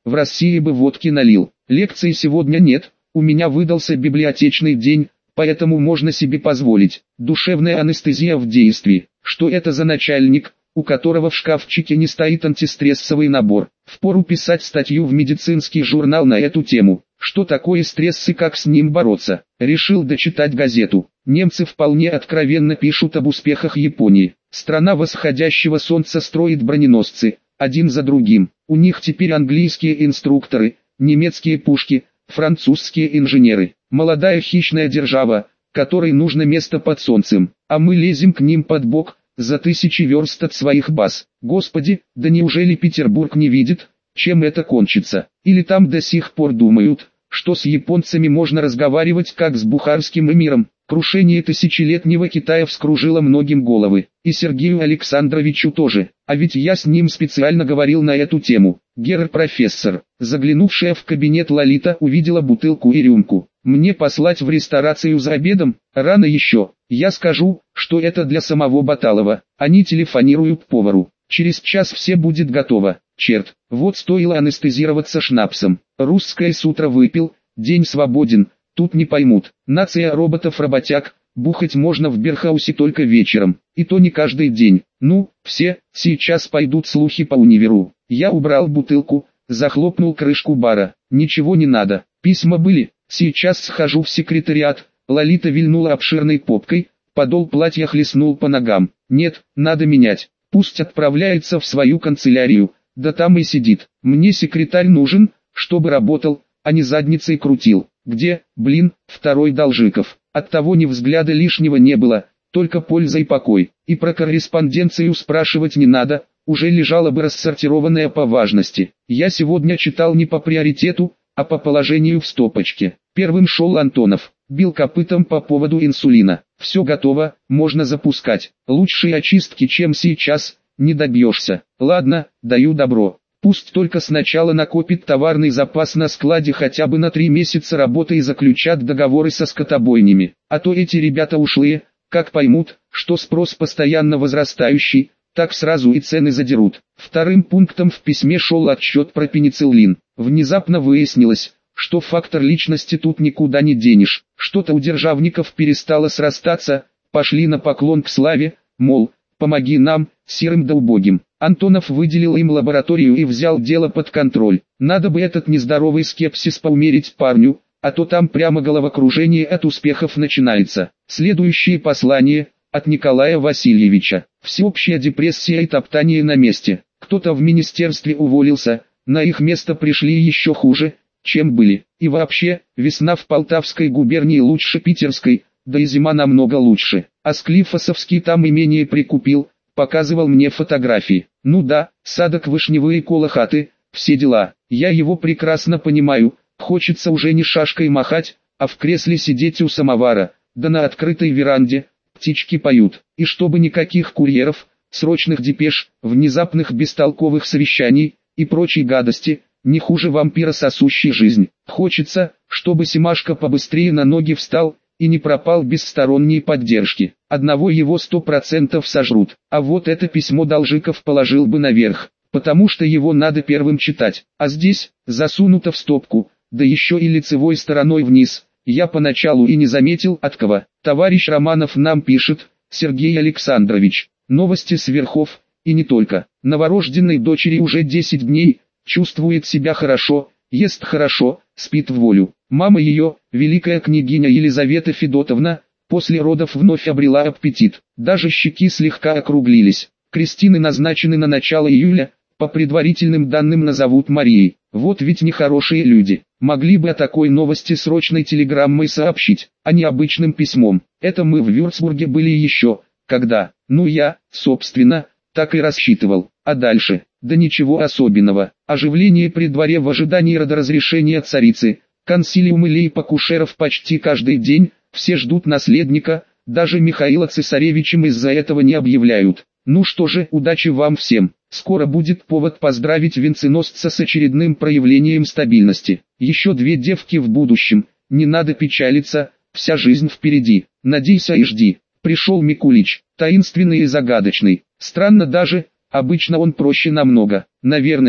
в России бы водки налил. Лекции сегодня нет, у меня выдался библиотечный день, поэтому можно себе позволить. Душевная анестезия в действии. Что это за начальник, у которого в шкафчике не стоит антистрессовый набор? Впору писать статью в медицинский журнал на эту тему. Что такое стресс и как с ним бороться? Решил дочитать газету. Немцы вполне откровенно пишут об успехах Японии. Страна восходящего солнца строит броненосцы, один за другим. У них теперь английские инструкторы, немецкие пушки, французские инженеры. Молодая хищная держава, которой нужно место под солнцем, а мы лезем к ним под бок, за тысячи верст от своих баз. Господи, да неужели Петербург не видит, чем это кончится? Или там до сих пор думают, что с японцами можно разговаривать как с бухарским эмиром? Крушение тысячелетнего Китая вскружило многим головы, и Сергею Александровичу тоже, а ведь я с ним специально говорил на эту тему. Герр-профессор, заглянувшая в кабинет Лолита, увидела бутылку и рюмку. Мне послать в ресторацию за обедом? Рано еще. Я скажу, что это для самого Баталова. Они телефонируют повару. Через час все будет готово. Черт, вот стоило анестезироваться шнапсом. Русское с утра выпил, день свободен. Тут не поймут. Нация роботов-работяг, бухать можно в Бергхаусе только вечером. И то не каждый день. Ну, все, сейчас пойдут слухи по универу. Я убрал бутылку, захлопнул крышку бара. Ничего не надо. Письма были. Сейчас схожу в секретариат. Лолита вильнула обширной попкой, подол платья хлестнул по ногам. Нет, надо менять. Пусть отправляется в свою канцелярию, да там и сидит. Мне секретарь нужен, чтобы работал, а не задницей крутил. Где, блин, второй Должиков? Оттого ни взгляда лишнего не было, только польза и покой. И про корреспонденцию спрашивать не надо, уже лежала бы рассортированная по важности. Я сегодня читал не по приоритету, а по положению в стопочке. Первым шел Антонов, бил копытом по поводу инсулина. Все готово, можно запускать. Лучшей очистки, чем сейчас, не добьешься. Ладно, даю добро. Пусть только сначала накопит товарный запас на складе хотя бы на три месяца работы и заключат договоры со скотобойнями. А то эти ребята ушлые, как поймут, что спрос постоянно возрастающий, так сразу и цены задерут. Вторым пунктом в письме шел отчет про пенициллин. Внезапно выяснилось, что фактор личности тут никуда не денешь. Что-то у державников перестало срастаться, пошли на поклон к славе, мол, помоги нам, серым да убогим. Антонов выделил им лабораторию и взял дело под контроль. Надо бы этот нездоровый скепсис поумерить парню, а то там прямо головокружение от успехов начинается. Следующее послание от Николая Васильевича. Всеобщая депрессия и топтание на месте. Кто-то в министерстве уволился, на их место пришли еще хуже, чем были. И вообще, весна в Полтавской губернии лучше питерской, да и зима намного лучше. А Склифосовский там имение прикупил, показывал мне фотографии. Ну да, садок вышневые колохаты, все дела. Я его прекрасно понимаю, хочется уже не шашкой махать, а в кресле сидеть у самовара, да на открытой веранде, птички поют. И чтобы никаких курьеров, срочных депеш, внезапных бестолковых совещаний и прочей гадости, не хуже вампира, сосущей жизнь. Хочется, чтобы Семашко побыстрее на ноги встал и не пропал без сторонней поддержки. Одного его сто процентов сожрут. А вот это письмо Должиков положил бы наверх, потому что его надо первым читать. А здесь, засунуто в стопку, да еще и лицевой стороной вниз, я поначалу и не заметил, от кого. Товарищ Романов нам пишет: Сергей Александрович, новости с верхов, и не только. Новорожденной дочери уже десять дней, чувствует себя хорошо, ест хорошо, спит в волю. Мама ее, великая княгиня Елизавета Федотовна, после родов вновь обрела аппетит. Даже щеки слегка округлились. Крестины назначены на начало июля, по предварительным данным назовут Марией. Вот ведь нехорошие люди. Могли бы о такой новости срочной телеграммой сообщить, а не обычным письмом. Это мы в Вюрцбурге были еще, когда, ну я, собственно, так и рассчитывал. А дальше, да ничего особенного. Оживление при дворе в ожидании родоразрешения царицы, консилиумы лейб-акушеров почти каждый день, все ждут наследника, даже Михаила цесаревичем из-за этого не объявляют. Ну что же, удачи вам всем. Скоро будет повод поздравить венценосца с очередным проявлением стабильности. Еще две девки в будущем, не надо печалиться, вся жизнь впереди. Надейся и жди. Пришел Микулич, таинственный и загадочный. Странно даже, обычно он проще намного. Наверное,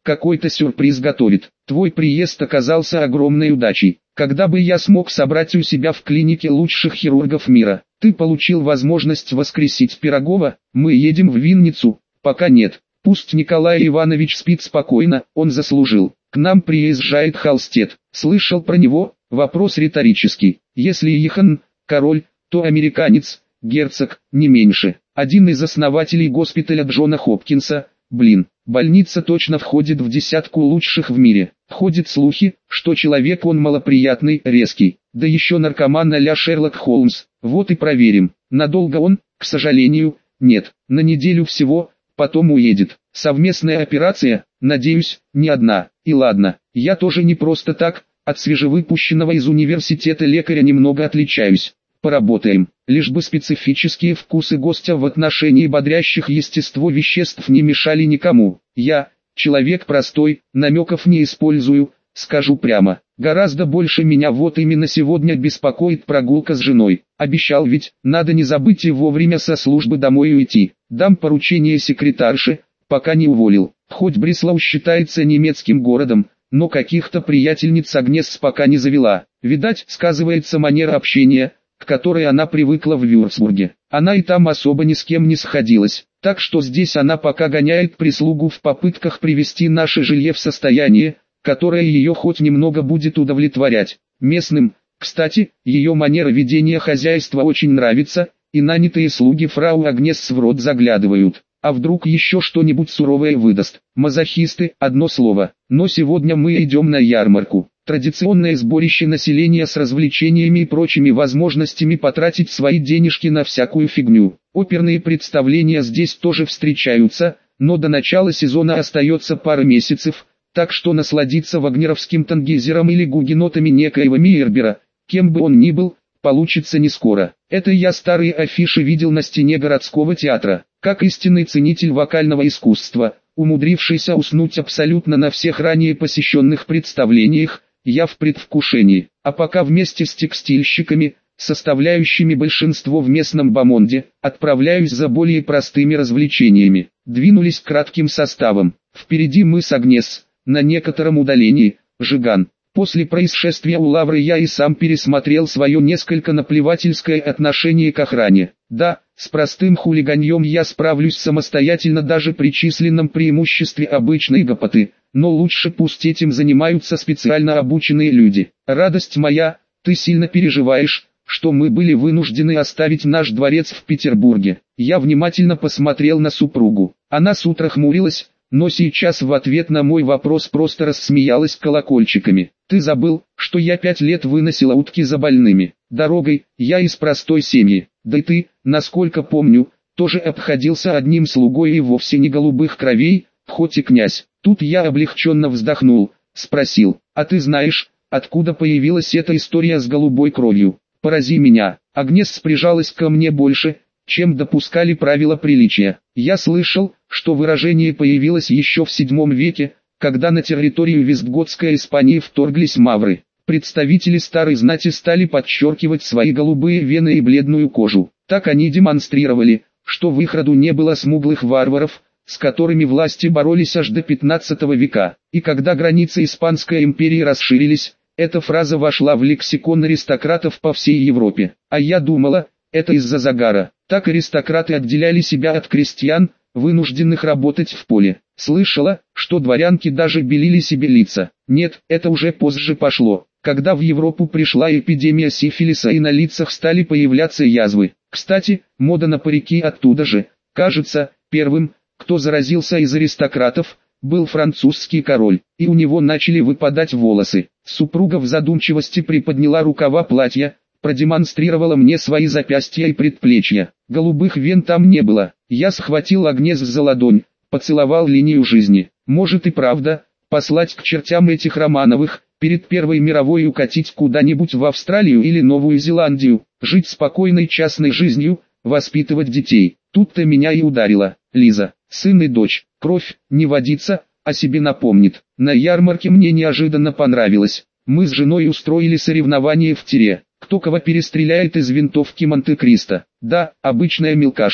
какой-то сюрприз готовит. Твой приезд оказался огромной удачей. Когда бы я смог собрать у себя в клинике лучших хирургов мира? Ты получил возможность воскресить Пирогова? Мы едем в Винницу? Пока нет. Пусть Николай Иванович спит спокойно, он заслужил. К нам приезжает Халстед. Слышал про него? Вопрос риторический. Если Иоанн король, то американец, герцог, не меньше. Один из основателей госпиталя Джона Хопкинса. Блин, больница точно входит в десятку лучших в мире. Ходят слухи, что человек он малоприятный, резкий, да еще наркоман а-ля Шерлок Холмс. Вот и проверим. Надолго он, к сожалению, нет, на неделю всего, потом уедет. Совместная операция, надеюсь, не одна. И ладно, я тоже не просто так, от свежевыпущенного из университета лекаря немного отличаюсь. Поработаем, лишь бы специфические вкусы гостя в отношении бодрящих естество веществ не мешали никому. Я, человек простой, намеков не использую, скажу прямо. Гораздо больше меня вот именно сегодня беспокоит прогулка с женой. Обещал ведь, надо не забыть и вовремя со службы домой уйти. Дам поручение секретарше, пока не уволил. Хоть Бреслау считается немецким городом, но каких-то приятельниц Агнес пока не завела. Видать, сказывается манера общения, к которой она привыкла в Вюрцбурге. Она и там особо ни с кем не сходилась, так что здесь она пока гоняет прислугу в попытках привести наше жилье в состояние, которое ее хоть немного будет удовлетворять. Местным, кстати, ее манера ведения хозяйства очень нравится, и нанятые слуги фрау Агнес в рот заглядывают. А вдруг еще что-нибудь суровое выдаст? Мазохисты, одно слово. Но сегодня мы идем на ярмарку. Традиционное сборище населения с развлечениями и прочими возможностями потратить свои денежки на всякую фигню. Оперные представления здесь тоже встречаются, но до начала сезона остается пара месяцев, так что насладиться вагнеровским тангейзером или гугенотами некоего Мейербера, кем бы он ни был, получится не скоро. Это я старые афиши видел на стене городского театра. Как истинный ценитель вокального искусства, умудрившийся уснуть абсолютно на всех ранее посещенных представлениях, я в предвкушении. А пока вместе с текстильщиками, составляющими большинство в местном бомонде, отправляюсь за более простыми развлечениями. Двинулись кратким составом. Впереди мы с Агнес, на некотором удалении, Жиган. После происшествия у Лавры я и сам пересмотрел свое несколько наплевательское отношение к охране. Да, с простым хулиганьем я справлюсь самостоятельно даже при численном преимуществе обычной гопоты, но лучше пусть этим занимаются специально обученные люди. Радость моя, ты сильно переживаешь, что мы были вынуждены оставить наш дворец в Петербурге. Я внимательно посмотрел на супругу. Она с утра хмурилась, но сейчас в ответ на мой вопрос просто рассмеялась колокольчиками. Ты забыл, что я пять лет выносила утки за больными. Дорогой, я из простой семьи. Да и ты, насколько помню, тоже обходился одним слугой и вовсе не голубых кровей, хоть и князь. Тут я облегченно вздохнул, спросил, а ты знаешь, откуда появилась эта история с голубой кровью? Порази меня. Агнес прижалась ко мне больше, чем допускали правила приличия. Я слышал, что выражение появилось еще в седьмом веке, когда на территорию Вестготской Испании вторглись мавры. Представители старой знати стали подчеркивать свои голубые вены и бледную кожу. Так они демонстрировали, что в их роду не было смуглых варваров, с которыми власти боролись аж до пятнадцатого века. И когда границы Испанской империи расширились, эта фраза вошла в лексикон аристократов по всей Европе. А я думала, это из-за загара. Так аристократы отделяли себя от крестьян, вынужденных работать в поле. Слышала, что дворянки даже белили себе лица. Нет, это уже позже пошло, когда в Европу пришла эпидемия сифилиса и на лицах стали появляться язвы. Кстати, мода на парики оттуда же. Кажется, первым, кто заразился из аристократов, был французский король, и у него начали выпадать волосы. Супруга в задумчивости приподняла рукава платья, продемонстрировала мне свои запястья и предплечья. Голубых вен там не было. Я схватил Агнес за ладонь, поцеловал линию жизни. Может и правда, послать к чертям этих Романовых, перед Первой мировой укатить куда-нибудь в Австралию или Новую Зеландию, жить спокойной частной жизнью, воспитывать детей. Тут-то меня и ударило. Лиза, сын и дочь, кровь, не водится, о себе напомнит. На ярмарке мне неожиданно понравилось. Мы с женой устроили соревнование в тире. Кто кого перестреляет из винтовки Монте-Кристо. Да, обычная мелкашка,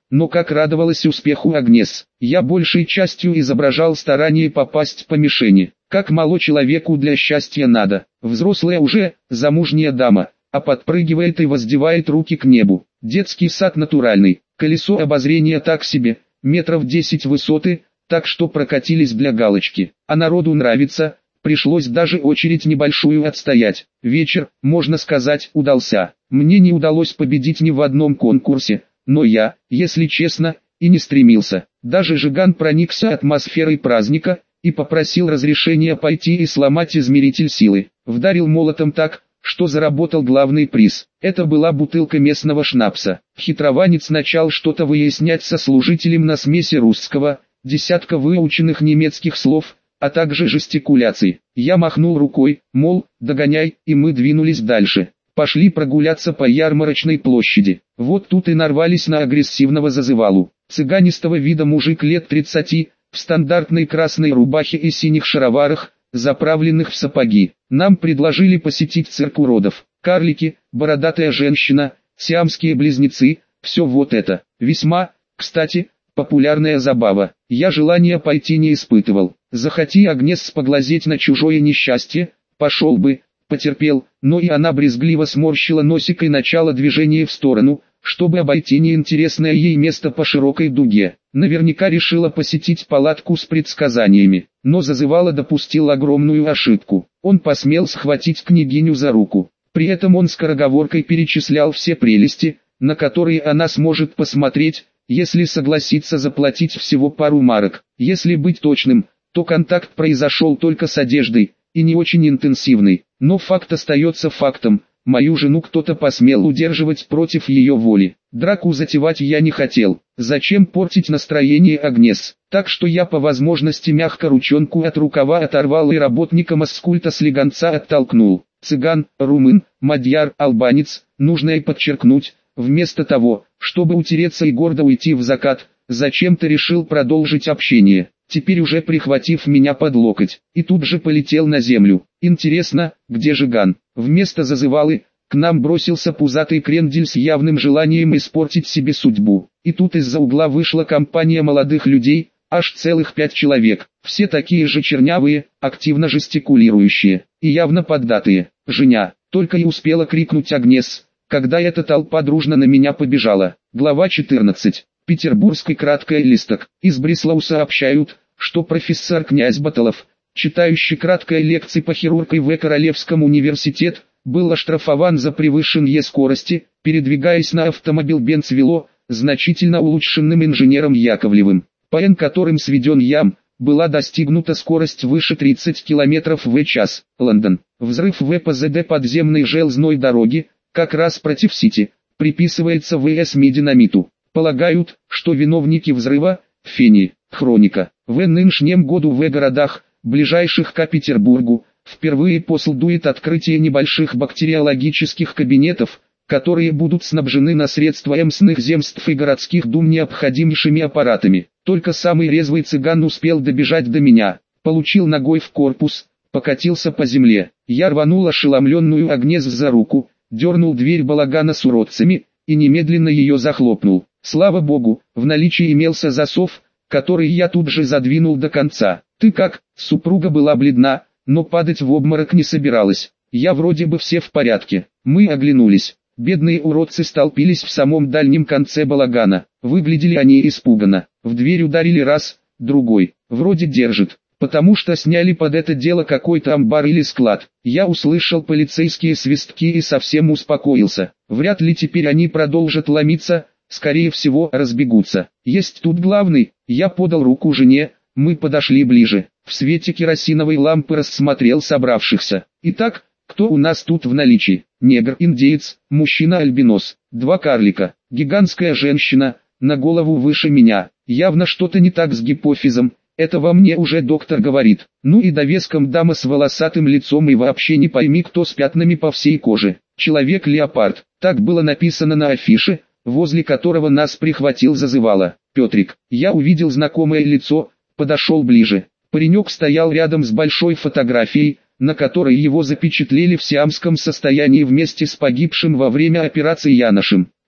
но как радовалась успеху Агнес. Я большей частью изображал старание попасть по мишени. Как мало человеку для счастья надо. Взрослая уже, замужняя дама, а подпрыгивает и воздевает руки к небу. Детский сад натуральный, колесо обозрения так себе, метров десять высоты, так что прокатились для галочки. А народу нравится, пришлось даже очередь небольшую отстоять. Вечер, можно сказать, удался. Мне не удалось победить ни в одном конкурсе, но я, если честно, и не стремился. Даже Жиган проникся атмосферой праздника и попросил разрешения пойти и сломать измеритель силы. Вдарил молотом так, что заработал главный приз. Это была бутылка местного шнапса. Хитрованец начал что-то выяснять со служителем на смеси русского, десятка выученных немецких слов, а также жестикуляций. Я махнул рукой, мол, догоняй, и мы двинулись дальше. Пошли прогуляться по ярмарочной площади. Вот тут и нарвались на агрессивного зазывалу. Цыганистого вида мужик лет тридцати, в стандартной красной рубахе и синих шароварах, заправленных в сапоги. Нам предложили посетить цирк уродов. Карлики, бородатая женщина, сиамские близнецы, все вот это. Весьма, кстати, популярная забава. Я желания пойти не испытывал. Захоти Агнес поглазеть на чужое несчастье, пошел бы, потерпел, но и она брезгливо сморщила носик и начала движение в сторону, чтобы обойти неинтересное ей место по широкой дуге. Наверняка решила посетить палатку с предсказаниями, но зазывало допустил огромную ошибку. Он посмел схватить княгиню за руку. При этом он скороговоркой перечислял все прелести, на которые она сможет посмотреть, если согласится заплатить всего пару марок. Если быть точным, то контакт произошел только с одеждой, и не очень интенсивный. Но факт остается фактом. Мою жену кто-то посмел удерживать против ее воли. Драку затевать я не хотел. Зачем портить настроение Агнес? Так что я по возможности мягко ручонку от рукава оторвал и работника маскульта слегонца оттолкнул. Цыган, румын, мадьяр, албанец, нужно и подчеркнуть, вместо того, чтобы утереться и гордо уйти в закат, зачем-то решил продолжить общение, теперь уже прихватив меня под локоть, и тут же полетел на землю. Интересно, где Жиган? Вместо зазывалы, к нам бросился пузатый крендель с явным желанием испортить себе судьбу. И тут из-за угла вышла компания молодых людей, аж целых пять человек, все такие же чернявые, активно жестикулирующие, и явно поддатые. «Женя!» только и успела крикнуть Агнес, когда эта толпа дружно на меня побежала. Глава четырнадцать. Петербургский краткий листок. Из Бреслау сообщают, что профессор князь Баталов, читающий краткие лекции по хирургии в Королевском университете, был оштрафован за превышение скорости, передвигаясь на автомобиль Бенц-Вело, значительно улучшенным инженером Яковлевым, по Н которым сведен ям, была достигнута скорость выше тридцати километров в час. Лондон. Взрыв в ПЗД подземной железной дороги, как раз против Сити, приписывается ВС Мединамиту. Полагают, что виновники взрыва – Фени. Хроника. В нынешнем году в городах, ближайших к Петербургу, впервые последует открытие небольших бактериологических кабинетов, которые будут снабжены на средства местных земств и городских дум необходимейшими аппаратами. Только самый резвый цыган успел добежать до меня, получил ногой в корпус, покатился по земле. Я рванул ошеломленную Агнес за руку, дернул дверь балагана с уродцами и немедленно ее захлопнул. Слава богу, в наличии имелся засов, который я тут же задвинул до конца. «Ты как?» Супруга была бледна, но падать в обморок не собиралась. Я вроде бы все в порядке. Мы оглянулись. Бедные уродцы столпились в самом дальнем конце балагана. Выглядели они испуганно. В дверь ударили раз, другой. Вроде держит, потому что сняли под это дело какой-то амбар или склад. Я услышал полицейские свистки и совсем успокоился. Вряд ли теперь они продолжат ломиться, скорее всего разбегутся. Есть тут главный. Я подал руку жене, мы подошли ближе. В свете керосиновой лампы рассмотрел собравшихся. Итак, кто у нас тут в наличии? Негр-индеец, мужчина-альбинос, два карлика, гигантская женщина, на голову выше меня. Явно что-то не так с гипофизом, это во мне уже доктор говорит. Ну и довеском дама с волосатым лицом и вообще не пойми кто с пятнами по всей коже. Человек-леопард, так было написано на афише, возле которого нас прихватил зазывало. Петрик. Я увидел знакомое лицо, подошел ближе. Паренек стоял рядом с большой фотографией, на которой его запечатлели в сиамском состоянии вместе с погибшим во время операции Яношем.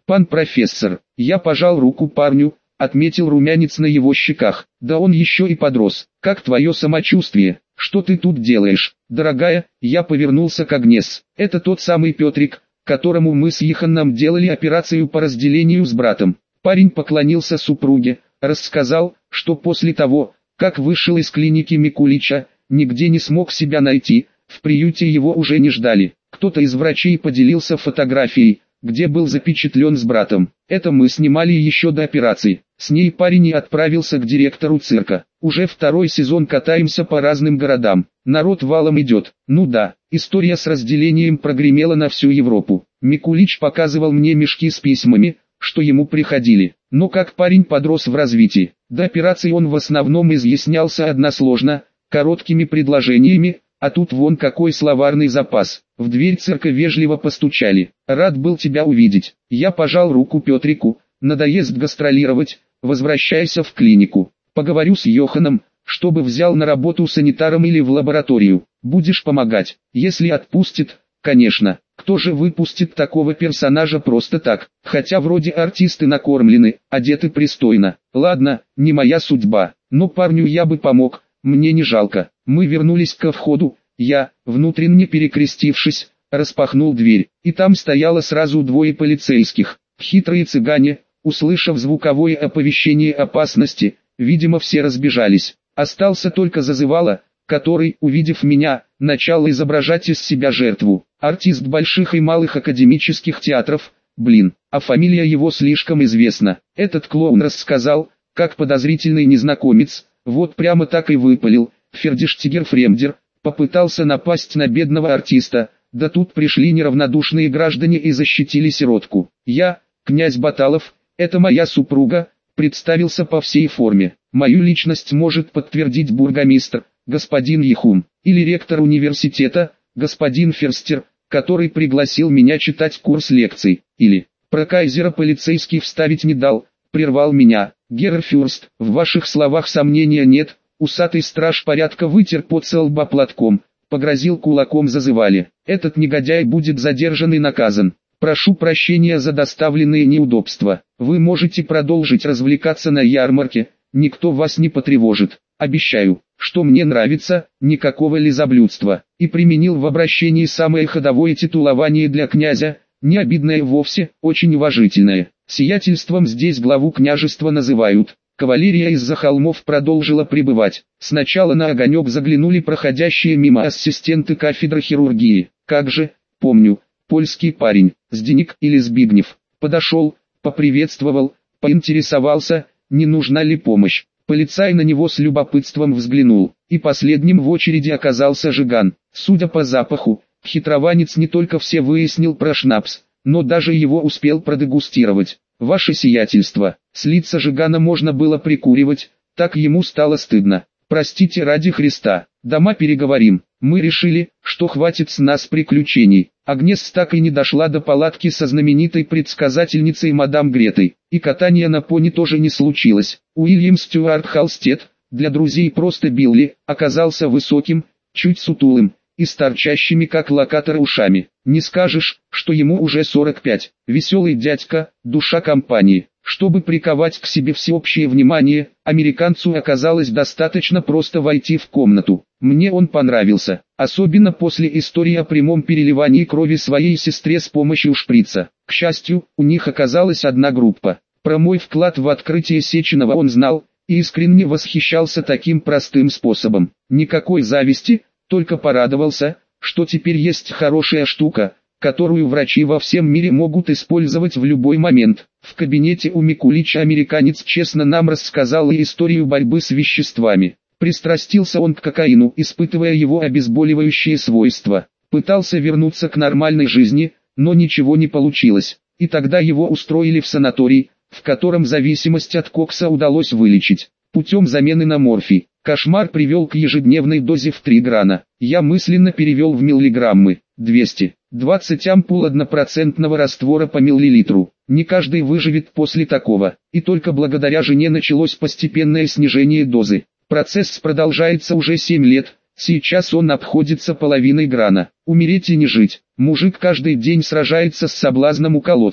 Пан профессор, я пожал руку парню, отметил румянец на его щеках. Да он еще и подрос. Как твое самочувствие? Что ты тут делаешь, дорогая? Я повернулся к Агнес. Это тот самый Петрик, которому мы с Йоханном делали операцию по разделению с братом. Парень поклонился супруге, рассказал, что после того, как вышел из клиники Микулича, нигде не смог себя найти, в приюте его уже не ждали. Кто-то из врачей поделился фотографией, где был запечатлен с братом. Это мы снимали еще до операции. С ней парень и отправился к директору цирка. Уже второй сезон катаемся по разным городам. Народ валом идет. Ну да, история с разделением прогремела на всю Европу. Микулич показывал мне мешки с письмами, что ему приходили. Но как парень подрос в развитии. До операции он в основном изъяснялся односложно, короткими предложениями, а тут вон какой словарный запас. В дверь цирка вежливо постучали. Рад был тебя увидеть. Я пожал руку Петрику. Надоест гастролировать, возвращайся в клинику. Поговорю с Йоханом, чтобы взял на работу санитаром или в лабораторию. Будешь помогать. Если отпустит, конечно. Кто же выпустит такого персонажа просто так? Хотя вроде артисты накормлены, одеты пристойно. Ладно, не моя судьба. Но парню я бы помог, мне не жалко. Мы вернулись ко входу. Я, внутренне перекрестившись, распахнул дверь. И там стояло сразу двое полицейских. Хитрые цыгане, услышав звуковое оповещение опасности, видимо все разбежались. Остался только зазывало, который, увидев меня, начал изображать из себя жертву. Артист больших и малых академических театров, блин, а фамилия его слишком известна. Этот клоун рассказал, как подозрительный незнакомец, вот прямо так и выпалил, Фердиштигер Фремдер, попытался напасть на бедного артиста, да тут пришли неравнодушные граждане и защитили сиротку. Я, князь Баталов, это моя супруга, представился по всей форме. Мою личность может подтвердить бургомистр, господин Ехум, или ректор университета, господин Ферстер, который пригласил меня читать курс лекций, или про кайзера полицейский вставить не дал, прервал меня. Геррфюрст, в ваших словах сомнения нет. Усатый страж порядка вытер пот со лба платком, погрозил кулаком зазывали. Этот негодяй будет задержан и наказан. Прошу прощения за доставленные неудобства. Вы можете продолжить развлекаться на ярмарке, никто вас не потревожит. Обещаю, что мне нравится, никакого лизоблюдства. И применил в обращении самое ходовое титулование для князя, не обидное вовсе, очень уважительное. Сиятельством здесь главу княжества называют. Кавалерия из-за холмов продолжила прибывать. Сначала на огонек заглянули проходящие мимо ассистенты кафедры хирургии. Как же, помню, польский парень, Зденик или Збигнев, подошел, поприветствовал, поинтересовался, не нужна ли помощь. Полицай на него с любопытством взглянул, и последним в очереди оказался Жиган. Судя по запаху, хитрованец не только все выяснил про шнапс, но даже его успел продегустировать. Ваше сиятельство, с лица Жигана можно было прикуривать, так ему стало стыдно. Простите ради Христа, дома переговорим. Мы решили, что хватит с нас приключений. Агнес так и не дошла до палатки со знаменитой предсказательницей мадам Гретой, и катание на пони тоже не случилось. Уильям Стюарт Халстед, для друзей просто Билли, оказался высоким, чуть сутулым, и с торчащими как локатор ушами. Не скажешь, что ему уже сорок пять. Веселый дядька, душа компании. Чтобы приковать к себе всеобщее внимание, американцу оказалось достаточно просто войти в комнату. Мне он понравился, особенно после истории о прямом переливании крови своей сестре с помощью шприца. К счастью, у них оказалась одна группа. Про мой вклад в открытие Сеченова он знал, и искренне восхищался таким простым способом. Никакой зависти, только порадовался, что теперь есть хорошая штука, которую врачи во всем мире могут использовать в любой момент. В кабинете у Микулича американец честно нам рассказал и историю борьбы с веществами. Пристрастился он к кокаину, испытывая его обезболивающие свойства. Пытался вернуться к нормальной жизни, но ничего не получилось. И тогда его устроили в санаторий, в котором зависимость от кокса удалось вылечить путем замены на морфий. Кошмар привел к ежедневной дозе в три грана. Я мысленно перевел в миллиграммы. двести двадцать ампул однопроцентного раствора по миллилитру. Не каждый выживет после такого. И только благодаря жене началось постепенное снижение дозы. Процесс продолжается уже семь лет. Сейчас он обходится половиной грана. Умереть и не жить. Мужик каждый день сражается с соблазном уколоться.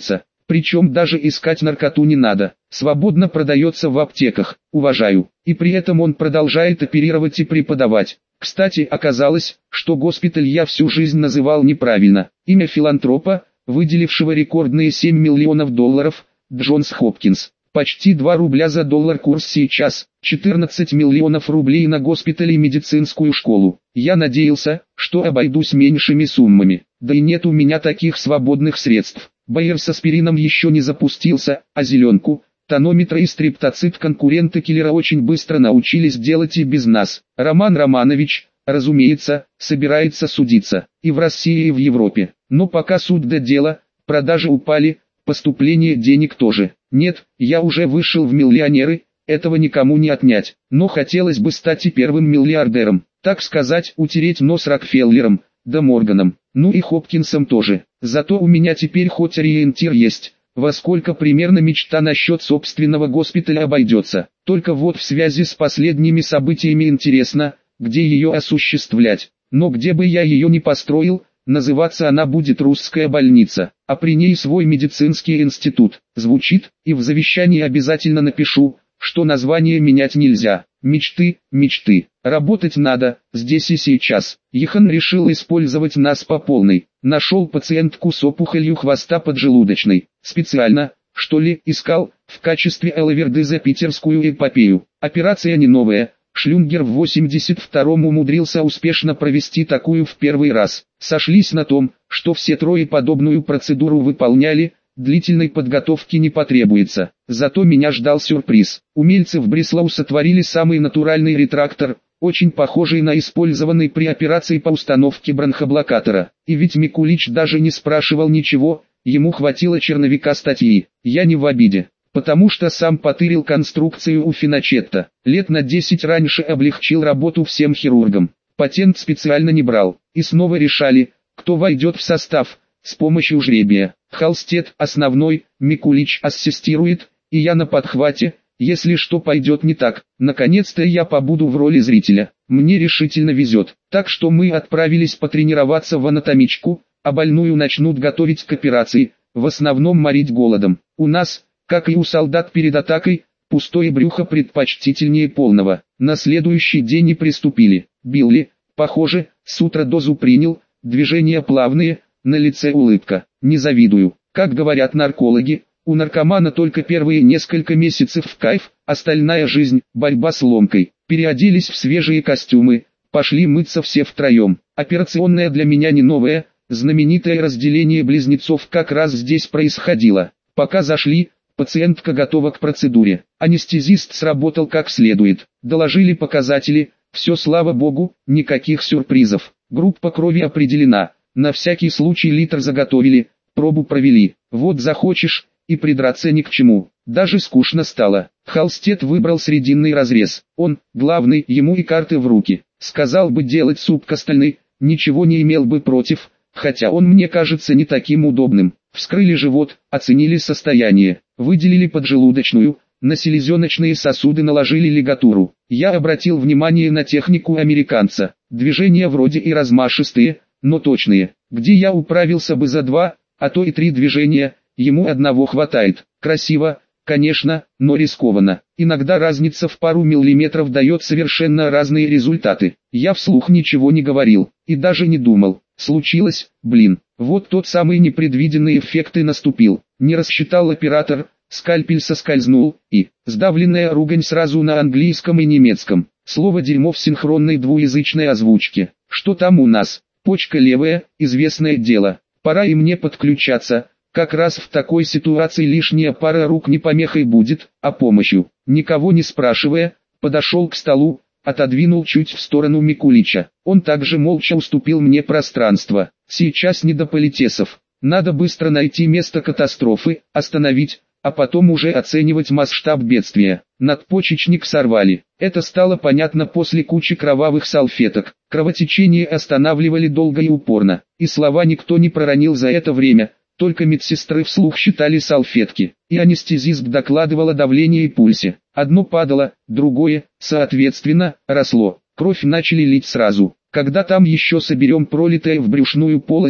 Причем даже искать наркоту не надо, свободно продается в аптеках, уважаю. И при этом он продолжает оперировать и преподавать. Кстати, оказалось, что госпиталь я всю жизнь называл неправильно. Имя филантропа, выделившего рекордные семь миллионов долларов, Джонс Хопкинс. Почти два рубля за доллар курс сейчас, четырнадцать миллионов рублей на госпиталь и медицинскую школу. Я надеялся, что обойдусь меньшими суммами, да и нет у меня таких свободных средств. Байер с аспирином еще не запустился, а зеленку, тонометр и стриптоцит конкуренты киллера очень быстро научились делать и без нас. Роман Романович, разумеется, собирается судиться, и в России, и в Европе. Но пока суд до дела, продажи упали, поступление денег тоже. Нет, я уже вышел в миллионеры, этого никому не отнять. Но хотелось бы стать и первым миллиардером, так сказать, утереть нос Рокфеллером, да Морганом, ну и Хопкинсом тоже. Зато у меня теперь хоть ориентир есть, во сколько примерно мечта насчет собственного госпиталя обойдется. Только вот в связи с последними событиями интересно, где ее осуществлять. Но где бы я ее ни построил, называться она будет «Русская больница», а при ней свой медицинский институт. Звучит, и в завещании обязательно напишу, что название менять нельзя. Мечты, мечты. Работать надо, здесь и сейчас. Ехан решил использовать нас по полной. Нашел пациентку с опухолью хвоста поджелудочной. Специально, что ли, искал, в качестве Элаверды за питерскую эпопею. Операция не новая. Шлюнгер в восемьдесят втором умудрился успешно провести такую в первый раз. Сошлись на том, что все трое подобную процедуру выполняли, длительной подготовки не потребуется. Зато меня ждал сюрприз. Умельцы в Бреслау сотворили самый натуральный ретрактор, очень похожий на использованный при операции по установке бронхоблокатора. И ведь Микулич даже не спрашивал ничего, ему хватило черновика статьи. Я не в обиде. Потому что сам потырил конструкцию у Финочетта. Лет на десять раньше облегчил работу всем хирургам. Патент специально не брал. И снова решали, кто войдет в состав, с помощью жребия. Халстед основной, Микулич ассистирует, и я на подхвате, если что пойдет не так. Наконец-то я побуду в роли зрителя. Мне решительно везет. Так что мы отправились потренироваться в анатомичку, а больную начнут готовить к операции, в основном морить голодом. У нас, как и у солдат перед атакой, пустое брюхо предпочтительнее полного. На следующий день и приступили. Билли, похоже, с утра дозу принял, движения плавные, на лице улыбка. Не завидую. Как говорят наркологи, у наркомана только первые несколько месяцев в кайф, остальная жизнь – борьба с ломкой. Переоделись в свежие костюмы, пошли мыться все втроем. Операционная для меня не новая, знаменитое разделение близнецов как раз здесь происходило. Пока зашли, пациентка готова к процедуре. Анестезист сработал как следует. Доложили показатели, все слава богу, никаких сюрпризов. Группа крови определена. На всякий случай литр заготовили, пробу провели. Вот захочешь, и придраться ни к чему. Даже скучно стало. Халстед выбрал срединный разрез. Он, главный, ему и карты в руки. Сказал бы делать суп костальный, ничего не имел бы против, хотя он мне кажется не таким удобным. Вскрыли живот, оценили состояние, выделили поджелудочную, на селезеночные сосуды наложили лигатуру. Я обратил внимание на технику американца. Движения вроде и размашистые, но точные. Где я управился бы за два, а то и три движения, ему одного хватает. Красиво, конечно, но рискованно. Иногда разница в пару миллиметров дает совершенно разные результаты. Я вслух ничего не говорил, и даже не думал. Случилось, блин. Вот тот самый непредвиденный эффект и наступил. Не рассчитал оператор, скальпель соскользнул, и сдавленная ругань сразу на английском и немецком. Слово дерьмо в синхронной двуязычной озвучке. Что там у нас? Почка левая, известное дело. Пора и мне подключаться. Как раз в такой ситуации лишняя пара рук не помехой будет, а помощью. Никого не спрашивая, подошел к столу, отодвинул чуть в сторону Микулича. Он также молча уступил мне пространство. Сейчас не до политесов. Надо быстро найти место катастрофы, остановить, а потом уже оценивать масштаб бедствия. Надпочечник сорвали. Это стало понятно после кучи кровавых салфеток. Кровотечение останавливали долго и упорно. И слова никто не проронил за это время. Только медсестры вслух считали салфетки. И анестезист докладывал о давлении и пульсе. Одно падало, другое, соответственно, росло. Кровь начали лить сразу. Когда там еще соберем пролитое в брюшную полость,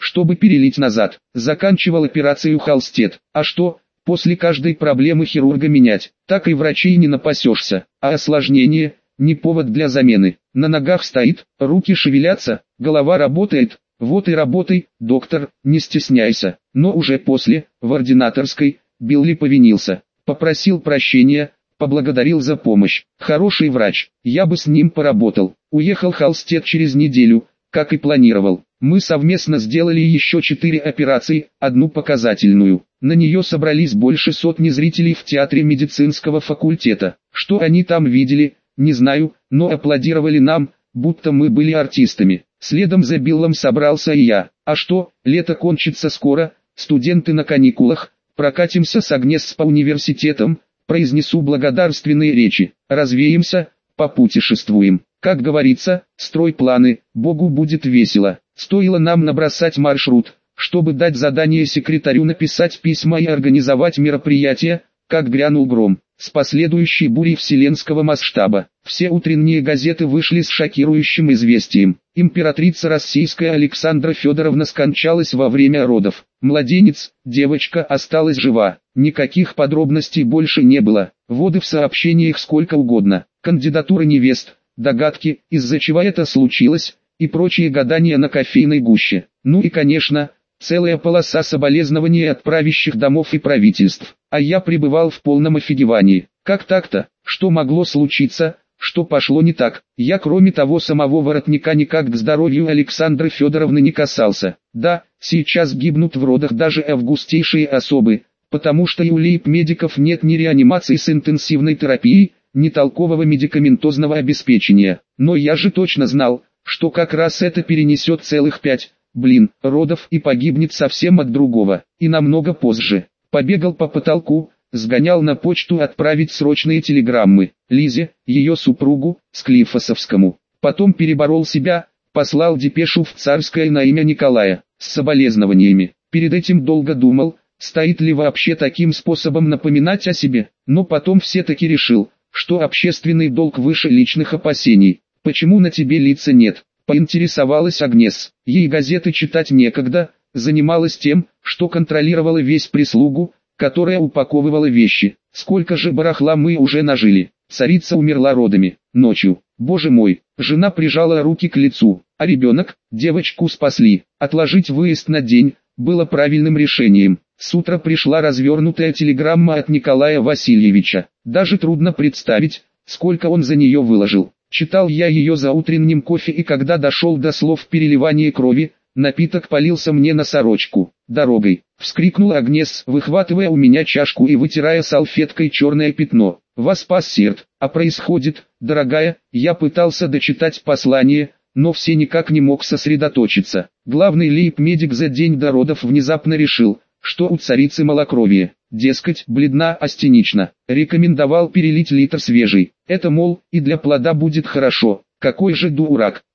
чтобы перелить назад. Заканчивал операцию Халстед. А что, после каждой проблемы хирурга менять? Так и врачей не напасешься. А осложнение – не повод для замены. На ногах стоит, руки шевелятся, голова работает. Вот и работай, доктор, не стесняйся. Но уже после, в ординаторской, Билли повинился. Попросил прощения, поблагодарил за помощь. Хороший врач, я бы с ним поработал. Уехал Халстед через неделю, как и планировал. Мы совместно сделали еще четыре операции, одну показательную. На нее собрались больше сотни зрителей в театре медицинского факультета. Что они там видели, не знаю, но аплодировали нам, будто мы были артистами. Следом за Биллом собрался и я. А что, лето кончится скоро, студенты на каникулах, прокатимся с Агнес по университетам, произнесу благодарственные речи, развеемся, попутешествуем. Как говорится, строй планы, Богу будет весело. Стоило нам набросать маршрут, чтобы дать задание секретарю написать письма и организовать мероприятие, как грянул гром, с последующей бурей вселенского масштаба. Все утренние газеты вышли с шокирующим известием. Императрица российская Александра Федоровна скончалась во время родов. Младенец, девочка, осталась жива. Никаких подробностей больше не было. Воды в сообщениях сколько угодно. Кандидатуры невест, догадки, из-за чего это случилось, и прочие гадания на кофейной гуще. Ну и конечно, целая полоса соболезнований от правящих домов и правительств. А я пребывал в полном офигевании. Как так-то? Что могло случиться? Что пошло не так? Я кроме того самого воротника никак к здоровью Александры Федоровны не касался. Да, сейчас гибнут в родах даже августейшие особы, потому что и у лейб-медиков нет ни реанимации с интенсивной терапией, ни толкового медикаментозного обеспечения. Но я же точно знал, что как раз это перенесет целых пять, блин, родов и погибнет совсем от другого, и намного позже. Побегал по потолку, сгонял на почту отправить срочные телеграммы Лизе, ее супругу, Склифосовскому. Потом переборол себя, послал депешу в Царское на имя Николая, с соболезнованиями. Перед этим долго думал, стоит ли вообще таким способом напоминать о себе, но потом все-таки решил, что общественный долг выше личных опасений. Почему на тебе лица нет? Поинтересовалась Агнес. Ей газеты читать некогда, занималась тем, что контролировала весь прислугу, которая упаковывала вещи. Сколько же барахла мы уже нажили. Царица умерла родами, ночью. Боже мой, жена прижала руки к лицу, а ребенок, девочку спасли. Отложить выезд на день, было правильным решением. С утра пришла развернутая телеграмма от Николая Васильевича. Даже трудно представить, сколько он за нее выложил. Читал я ее за утренним кофе, и когда дошел до слов «переливание крови», напиток полился мне на сорочку. «Дорогой!» — вскрикнула Агнес, выхватывая у меня чашку и вытирая салфеткой черное пятно. «Вас спас Серд, а происходит, дорогая...» Я пытался дочитать послание, но все никак не мог сосредоточиться. Главный лейб-медик за день до родов внезапно решил, что у царицы малокровие. Дескать, бледна, астенична. Рекомендовал перелить литр свежей. Это, мол, и для плода будет хорошо. Какой же дурак.